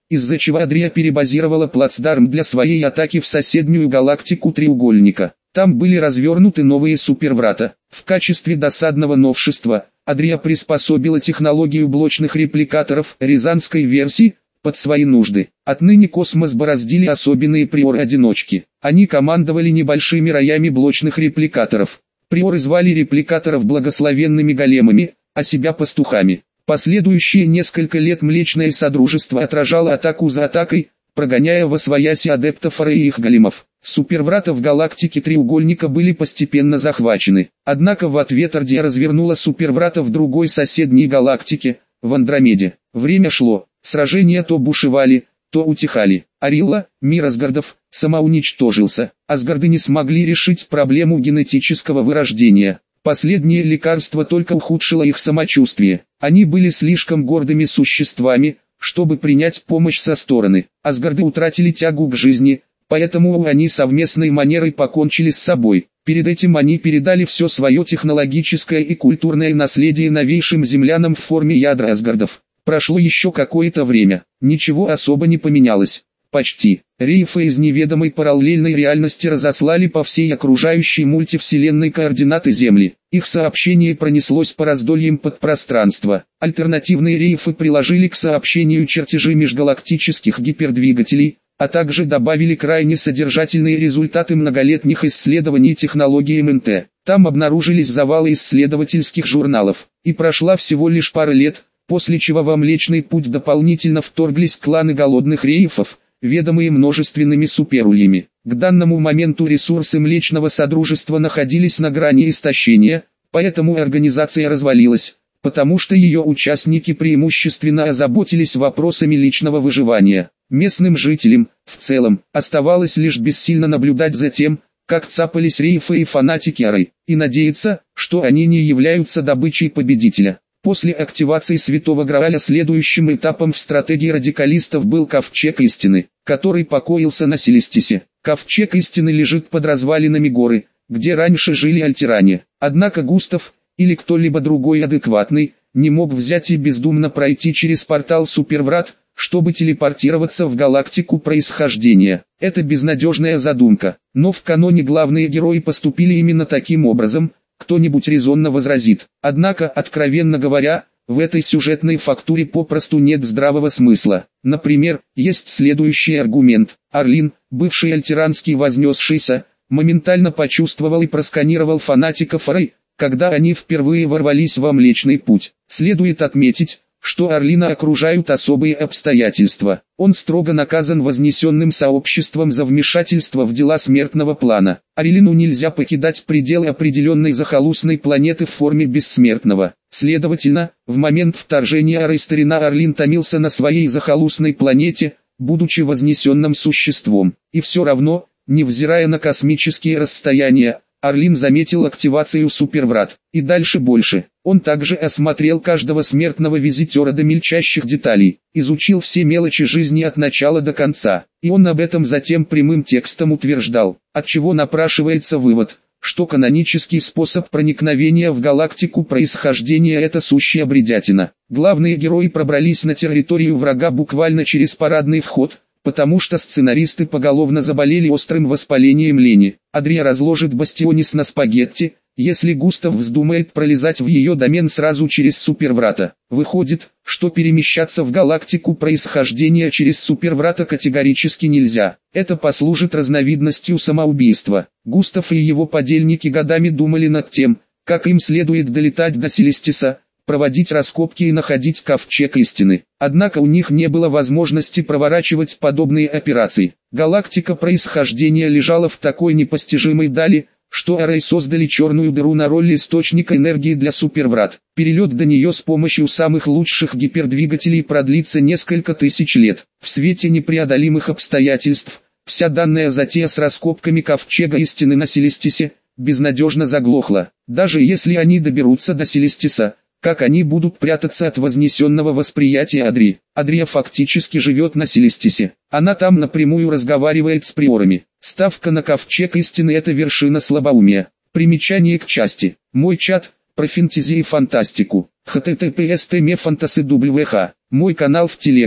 из-за чего Адрия перебазировала плацдарм для своей атаки в соседнюю галактику Треугольника. Там были развернуты новые суперврата. В качестве досадного новшества, Адрия приспособила технологию блочных репликаторов рязанской версии под свои нужды. Отныне космос бороздили особенные приоры-одиночки. Они командовали небольшими роями блочных репликаторов. Приоры звали репликаторов благословенными големами, а себя пастухами. Последующие несколько лет Млечное Содружество отражало атаку за атакой, прогоняя восвояси адептов Ара и их големов. Суперврата в галактике Треугольника были постепенно захвачены. Однако в ответ Ардия развернула суперврата в другой соседней галактике, в Андромеде. Время шло, сражения то бушевали, то утихали. Арилла, мир Асгардов, самоуничтожился. Асгарды не смогли решить проблему генетического вырождения. Последнее лекарство только ухудшило их самочувствие. Они были слишком гордыми существами, чтобы принять помощь со стороны. Асгарды утратили тягу к жизни, поэтому они совместной манерой покончили с собой. Перед этим они передали все свое технологическое и культурное наследие новейшим землянам в форме ядра Асгардов. Прошло еще какое-то время, ничего особо не поменялось. Почти. Рейфы из неведомой параллельной реальности разослали по всей окружающей мультивселенной координаты Земли. Их сообщение пронеслось по раздольям подпространства. Альтернативные рейфы приложили к сообщению чертежи межгалактических гипердвигателей, а также добавили крайне содержательные результаты многолетних исследований технологии эм эн тэ. Там обнаружились завалы исследовательских журналов. И прошла всего лишь пара лет, после чего во Млечный Путь дополнительно вторглись кланы голодных рейфов, ведомые множественными суперульями. К данному моменту ресурсы Млечного Содружества находились на грани истощения, поэтому организация развалилась, потому что ее участники преимущественно озаботились вопросами личного выживания. Местным жителям, в целом, оставалось лишь бессильно наблюдать за тем, как цапались рейфы и фанатики Ары, и надеяться, что они не являются добычей победителя. После активации Святого Грааля следующим этапом в стратегии радикалистов был Ковчег Истины, который покоился на Селестисе. Ковчег Истины лежит под развалинами горы, где раньше жили альтеране. Однако Густав, или кто-либо другой адекватный, не мог взять и бездумно пройти через портал Суперврат, чтобы телепортироваться в галактику происхождения. Это безнадежная задумка, но в каноне главные герои поступили именно таким образом. Кто-нибудь резонно возразит. Однако, откровенно говоря, в этой сюжетной фактуре попросту нет здравого смысла. Например, есть следующий аргумент. Орлин, бывший альтеранский вознесшийся, моментально почувствовал и просканировал фанатиков Ары, когда они впервые ворвались во Млечный Путь. Следует отметить, что Орлина окружают особые обстоятельства. Он строго наказан вознесенным сообществом за вмешательство в дела смертного плана. Орлину нельзя покидать пределы определенной захолустной планеты в форме бессмертного. Следовательно, в момент вторжения Ары старина Орлин томился на своей захолустной планете, будучи вознесенным существом. И все равно, невзирая на космические расстояния, Орлин заметил активацию суперврат. И дальше больше. Он также осмотрел каждого смертного визитера до мельчайших деталей, изучил все мелочи жизни от начала до конца. И он об этом затем прямым текстом утверждал, отчего напрашивается вывод, что канонический способ проникновения в галактику происхождения – это сущая бредятина. Главные герои пробрались на территорию врага буквально через парадный вход, потому что сценаристы поголовно заболели острым воспалением лени. Адрия разложит Бастионис на спагетти, если Густав вздумает пролезать в ее домен сразу через суперврата. Выходит, что перемещаться в галактику происхождения через суперврата категорически нельзя. Это послужит разновидностью самоубийства. Густав и его подельники годами думали над тем, как им следует долетать до Селестиса, проводить раскопки и находить Ковчег Истины. Однако у них не было возможности проворачивать подобные операции. Галактика происхождения лежала в такой непостижимой дали, что Арей создали черную дыру на роль источника энергии для суперврат. Перелет до нее с помощью самых лучших гипердвигателей продлится несколько тысяч лет. В свете непреодолимых обстоятельств, вся данная затея с раскопками Ковчега Истины на Селестисе безнадежно заглохла. Даже если они доберутся до Селестиса, как они будут прятаться от вознесенного восприятия Адри? Адрия фактически живет на Селестисе. Она там напрямую разговаривает с приорами. Ставка на Ковчег Истины – это вершина слабоумия. Примечание к части. Мой чат, про фэнтези и фантастику. эйч ти ти пи эс точка эм фантаси дабл ю эйч. Мой канал в Телеграм.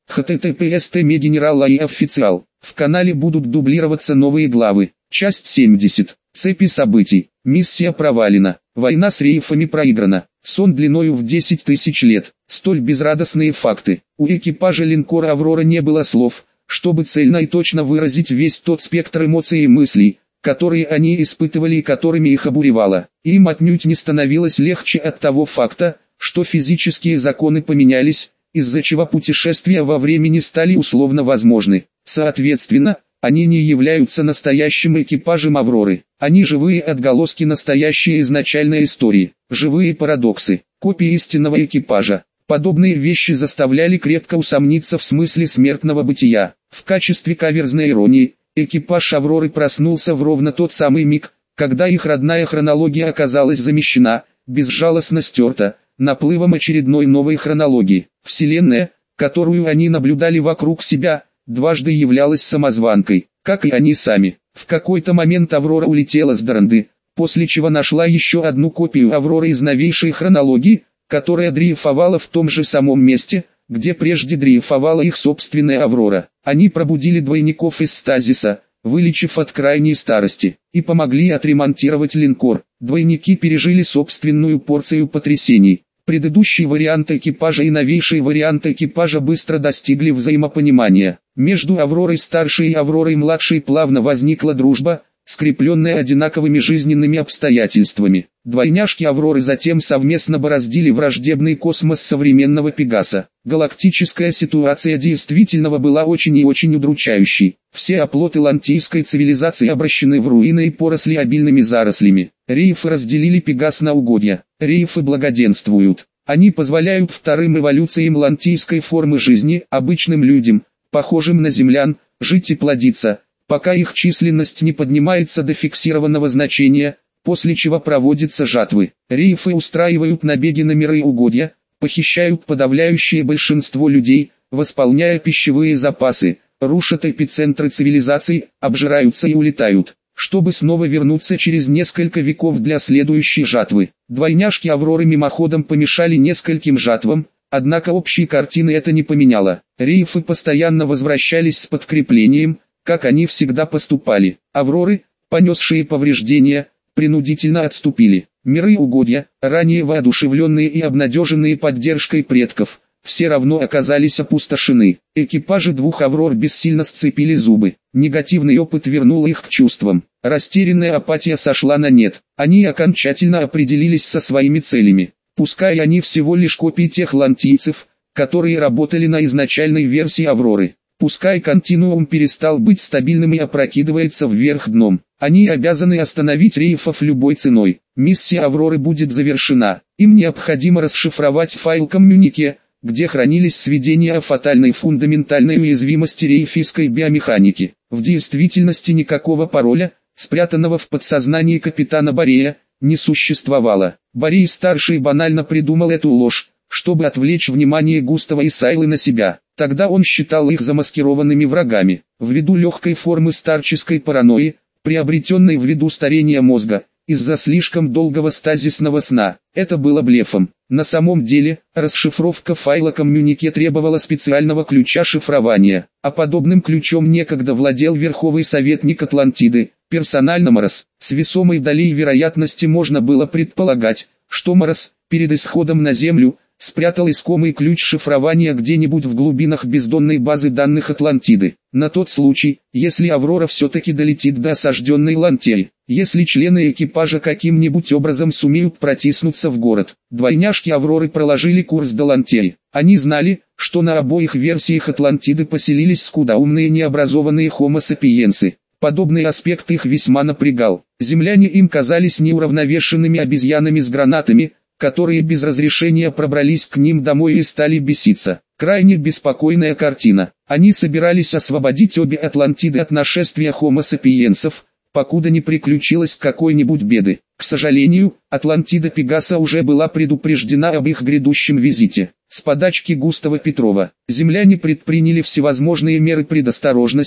эйч ти ти пи эс тиме генерал и официал. В канале будут дублироваться новые главы. Часть семьдесят. Цепи событий. Миссия провалена. Война с рейфами проиграна. Сон длиною в десять тысяч лет. Столь безрадостные факты. У экипажа линкора «Аврора» не было слов, чтобы цельно и точно выразить весь тот спектр эмоций и мыслей, которые они испытывали и которыми их обуревало. Им отнюдь не становилось легче от того факта, что физические законы поменялись, из-за чего путешествия во времени стали условно возможны. Соответственно, они не являются настоящим экипажем «Авроры». Они живые отголоски настоящей изначальной истории, живые парадоксы, копии истинного экипажа. Подобные вещи заставляли крепко усомниться в смысле смертного бытия. В качестве каверзной иронии, экипаж «Авроры» проснулся в ровно тот самый миг, когда их родная хронология оказалась замещена, безжалостно стерта, наплывом очередной новой хронологии. Вселенная, которую они наблюдали вокруг себя, дважды являлась самозванкой, как и они сами. В какой-то момент «Аврора» улетела с Доранды, после чего нашла еще одну копию «Авроры» из новейшей хронологии, которая дрейфовала в том же самом месте, где прежде дрейфовала их собственная «Аврора». Они пробудили двойников из стазиса, вылечив от крайней старости, и помогли отремонтировать линкор. Двойники пережили собственную порцию потрясений. Предыдущий вариант экипажа и новейший вариант экипажа быстро достигли взаимопонимания. Между «Авророй старшей» и «Авророй младшей» плавно возникла дружба, скрепленная одинаковыми жизненными обстоятельствами. Двойняшки «Авроры» затем совместно бороздили враждебный космос современного Пегаса. Галактическая ситуация действительно была очень и очень удручающей. Все оплоты лантийской цивилизации обращены в руины и поросли обильными зарослями. Рейфы разделили Пегас на угодья. Рейфы благоденствуют. Они позволяют вторым эволюциям лантийской формы жизни, обычным людям, похожим на землян, жить и плодиться, пока их численность не поднимается до фиксированного значения, после чего проводятся жатвы. Рейфы устраивают набеги на миры и угодья, похищают подавляющее большинство людей, восполняя пищевые запасы, рушат эпицентры цивилизаций, обжираются и улетают, чтобы снова вернуться через несколько веков для следующей жатвы. Двойняшки «Авроры» мимоходом помешали нескольким жатвам, однако общей картины это не поменяло. Рейфы постоянно возвращались с подкреплением, как они всегда поступали. «Авроры», понесшие повреждения, принудительно отступили. Миры и угодья, ранее воодушевленные и обнадеженные поддержкой предков, все равно оказались опустошены. Экипажи двух «Аврор» бессильно сцепили зубы. Негативный опыт вернул их к чувствам. Растерянная апатия сошла на нет. Они окончательно определились со своими целями. Пускай они всего лишь копии тех лантийцев, которые работали на изначальной версии «Авроры». Пускай континуум перестал быть стабильным и опрокидывается вверх дном. Они обязаны остановить рейфов любой ценой. Миссия «Авроры» будет завершена. Им необходимо расшифровать файл коммюнике, где хранились сведения о фатальной фундаментальной уязвимости рейфийской биомеханики. В действительности никакого пароля, спрятанного в подсознании капитана Борея, не существовало. Борей-старший банально придумал эту ложь, чтобы отвлечь внимание Густава и Сайлы на себя. Тогда он считал их замаскированными врагами. Ввиду легкой формы старческой паранойи, приобретенной ввиду старения мозга, из-за слишком долгого стазисного сна, это было блефом. На самом деле, расшифровка файла коммюнике требовала специального ключа шифрования, а подобным ключом некогда владел Верховный Советник Атлантиды, персонально Морос. С весомой долей вероятности можно было предполагать, что Морос, перед исходом на Землю, спрятал искомый ключ шифрования где-нибудь в глубинах бездонной базы данных Атлантиды. На тот случай, если «Аврора» все-таки долетит до осажденной Лантии, если члены экипажа каким-нибудь образом сумеют протиснуться в город. Двойняшки «Авроры» проложили курс до Лантии. Они знали, что на обоих версиях Атлантиды поселились скудоумные необразованные хомо сапиенсы. Подобный аспект их весьма напрягал. Земляне им казались неуравновешенными обезьянами с гранатами, которые без разрешения пробрались к ним домой и стали беситься. Крайне беспокойная картина. Они собирались освободить обе Атлантиды от нашествия хомо сапиенсов, покуда не приключилось какой-нибудь беды. К сожалению, Атлантида Пегаса уже была предупреждена об их грядущем визите. С подачки Густава Петрова, земляне предприняли всевозможные меры предосторожности,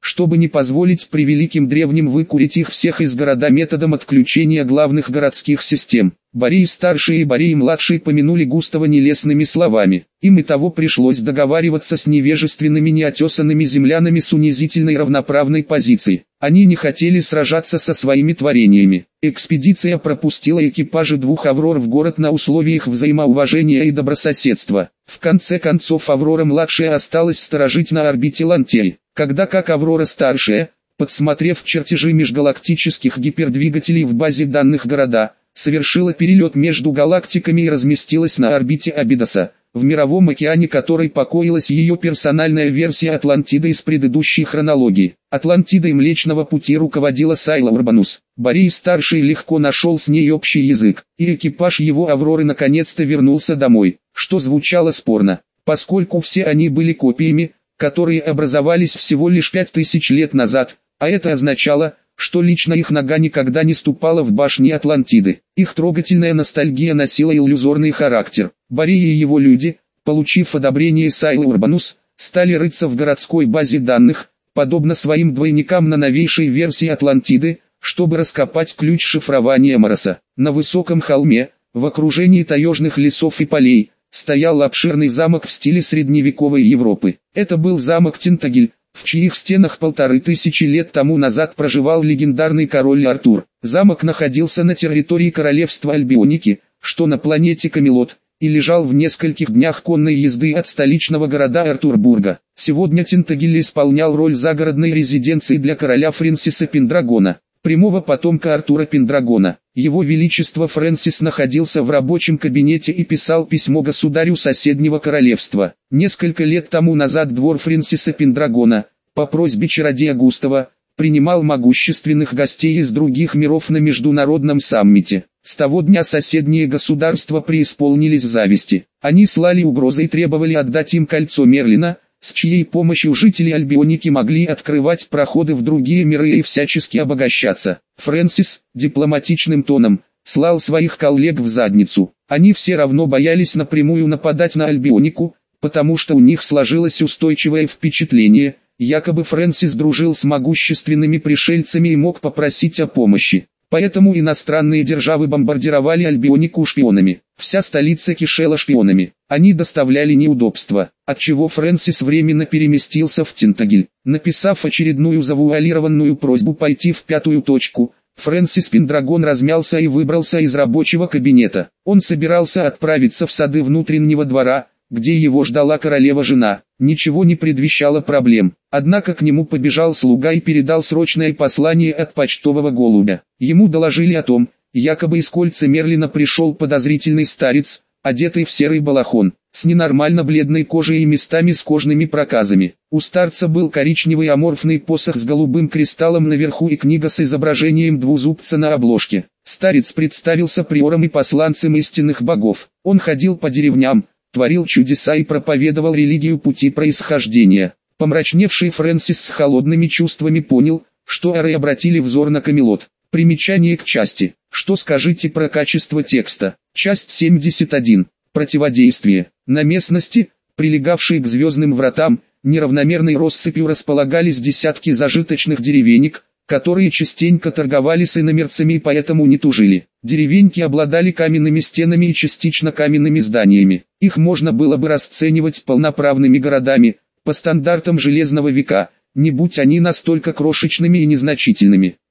чтобы не позволить превеликим древним выкурить их всех из города методом отключения главных городских систем. Борей-старший и Борей-младший помянули Густава нелестными словами. Им и того пришлось договариваться с невежественными неотесанными землянами с унизительной равноправной позицией. Они не хотели сражаться со своими творениями. Экспедиция пропустила экипажи двух «Аврор» в город на условиях взаимоуважения и добрососедства. В конце концов «Аврора-младшая» осталась сторожить на орбите Лантей, когда как «Аврора-старшая», подсмотрев чертежи межгалактических гипердвигателей в базе данных города, совершила перелет между галактиками и разместилась на орбите Абидоса, в мировом океане которой покоилась ее персональная версия Атлантиды из предыдущей хронологии. Атлантидой Млечного Пути руководила Сайла Урбанус. Борей-старший легко нашел с ней общий язык, и экипаж его «Авроры» наконец-то вернулся домой, что звучало спорно, поскольку все они были копиями, которые образовались всего лишь пять тысяч лет назад, а это означало, что лично их нога никогда не ступала в башни Атлантиды. Их трогательная ностальгия носила иллюзорный характер. Борей и его люди, получив одобрение Сайлы Урбанус, стали рыться в городской базе данных, подобно своим двойникам на новейшей версии Атлантиды, чтобы раскопать ключ шифрования Мороса. На высоком холме, в окружении таежных лесов и полей, стоял обширный замок в стиле средневековой Европы. Это был замок Тинтагель, в чьих стенах полторы тысячи лет тому назад проживал легендарный король Артур. Замок находился на территории королевства Альбионики, что на планете Камелот, и лежал в нескольких днях конной езды от столичного города Артурбурга. Сегодня Тинтагель исполнял роль загородной резиденции для короля Фрэнсиса Пендрагона, прямого потомка Артура Пендрагона. Его Величество Фрэнсис находился в рабочем кабинете и писал письмо государю соседнего королевства. Несколько лет тому назад двор Фрэнсиса Пендрагона, по просьбе чародея Густава, принимал могущественных гостей из других миров на международном саммите. С того дня соседние государства преисполнились зависти. Они слали угрозы и требовали отдать им кольцо Мерлина, с чьей помощью жители Альбионики могли открывать проходы в другие миры и всячески обогащаться. Фрэнсис, дипломатичным тоном, слал своих коллег в задницу. Они все равно боялись напрямую нападать на Альбионику, потому что у них сложилось устойчивое впечатление, якобы Фрэнсис дружил с могущественными пришельцами и мог попросить о помощи. Поэтому иностранные державы бомбардировали Альбионику шпионами. Вся столица кишела шпионами. Они доставляли неудобства, отчего Фрэнсис временно переместился в Тинтагель. Написав очередную завуалированную просьбу пойти в пятую точку, Фрэнсис Пендрагон размялся и выбрался из рабочего кабинета. Он собирался отправиться в сады внутреннего двора, где его ждала королева-жена. Ничего не предвещало проблем. Однако к нему побежал слуга и передал срочное послание от почтового голубя. Ему доложили о том, якобы из кольца Мерлина пришел подозрительный старец, одетый в серый балахон, с ненормально бледной кожей и местами с кожными проказами. У старца был коричневый аморфный посох с голубым кристаллом наверху и книга с изображением двузубца на обложке. Старец представился приором и посланцем истинных богов. Он ходил по деревням, творил чудеса и проповедовал религию пути происхождения. Помрачневший Фрэнсис с холодными чувствами понял, что Эры обратили взор на Камелот. Примечание к части. Что скажите про качество текста? Часть семьдесят один. Противодействие. На местности, прилегавшей к звездным вратам, неравномерной россыпью располагались десятки зажиточных деревенек, которые частенько торговали с иномерцами и поэтому не тужили. Деревеньки обладали каменными стенами и частично каменными зданиями. Их можно было бы расценивать полноправными городами, по стандартам Железного века, не будь они настолько крошечными и незначительными.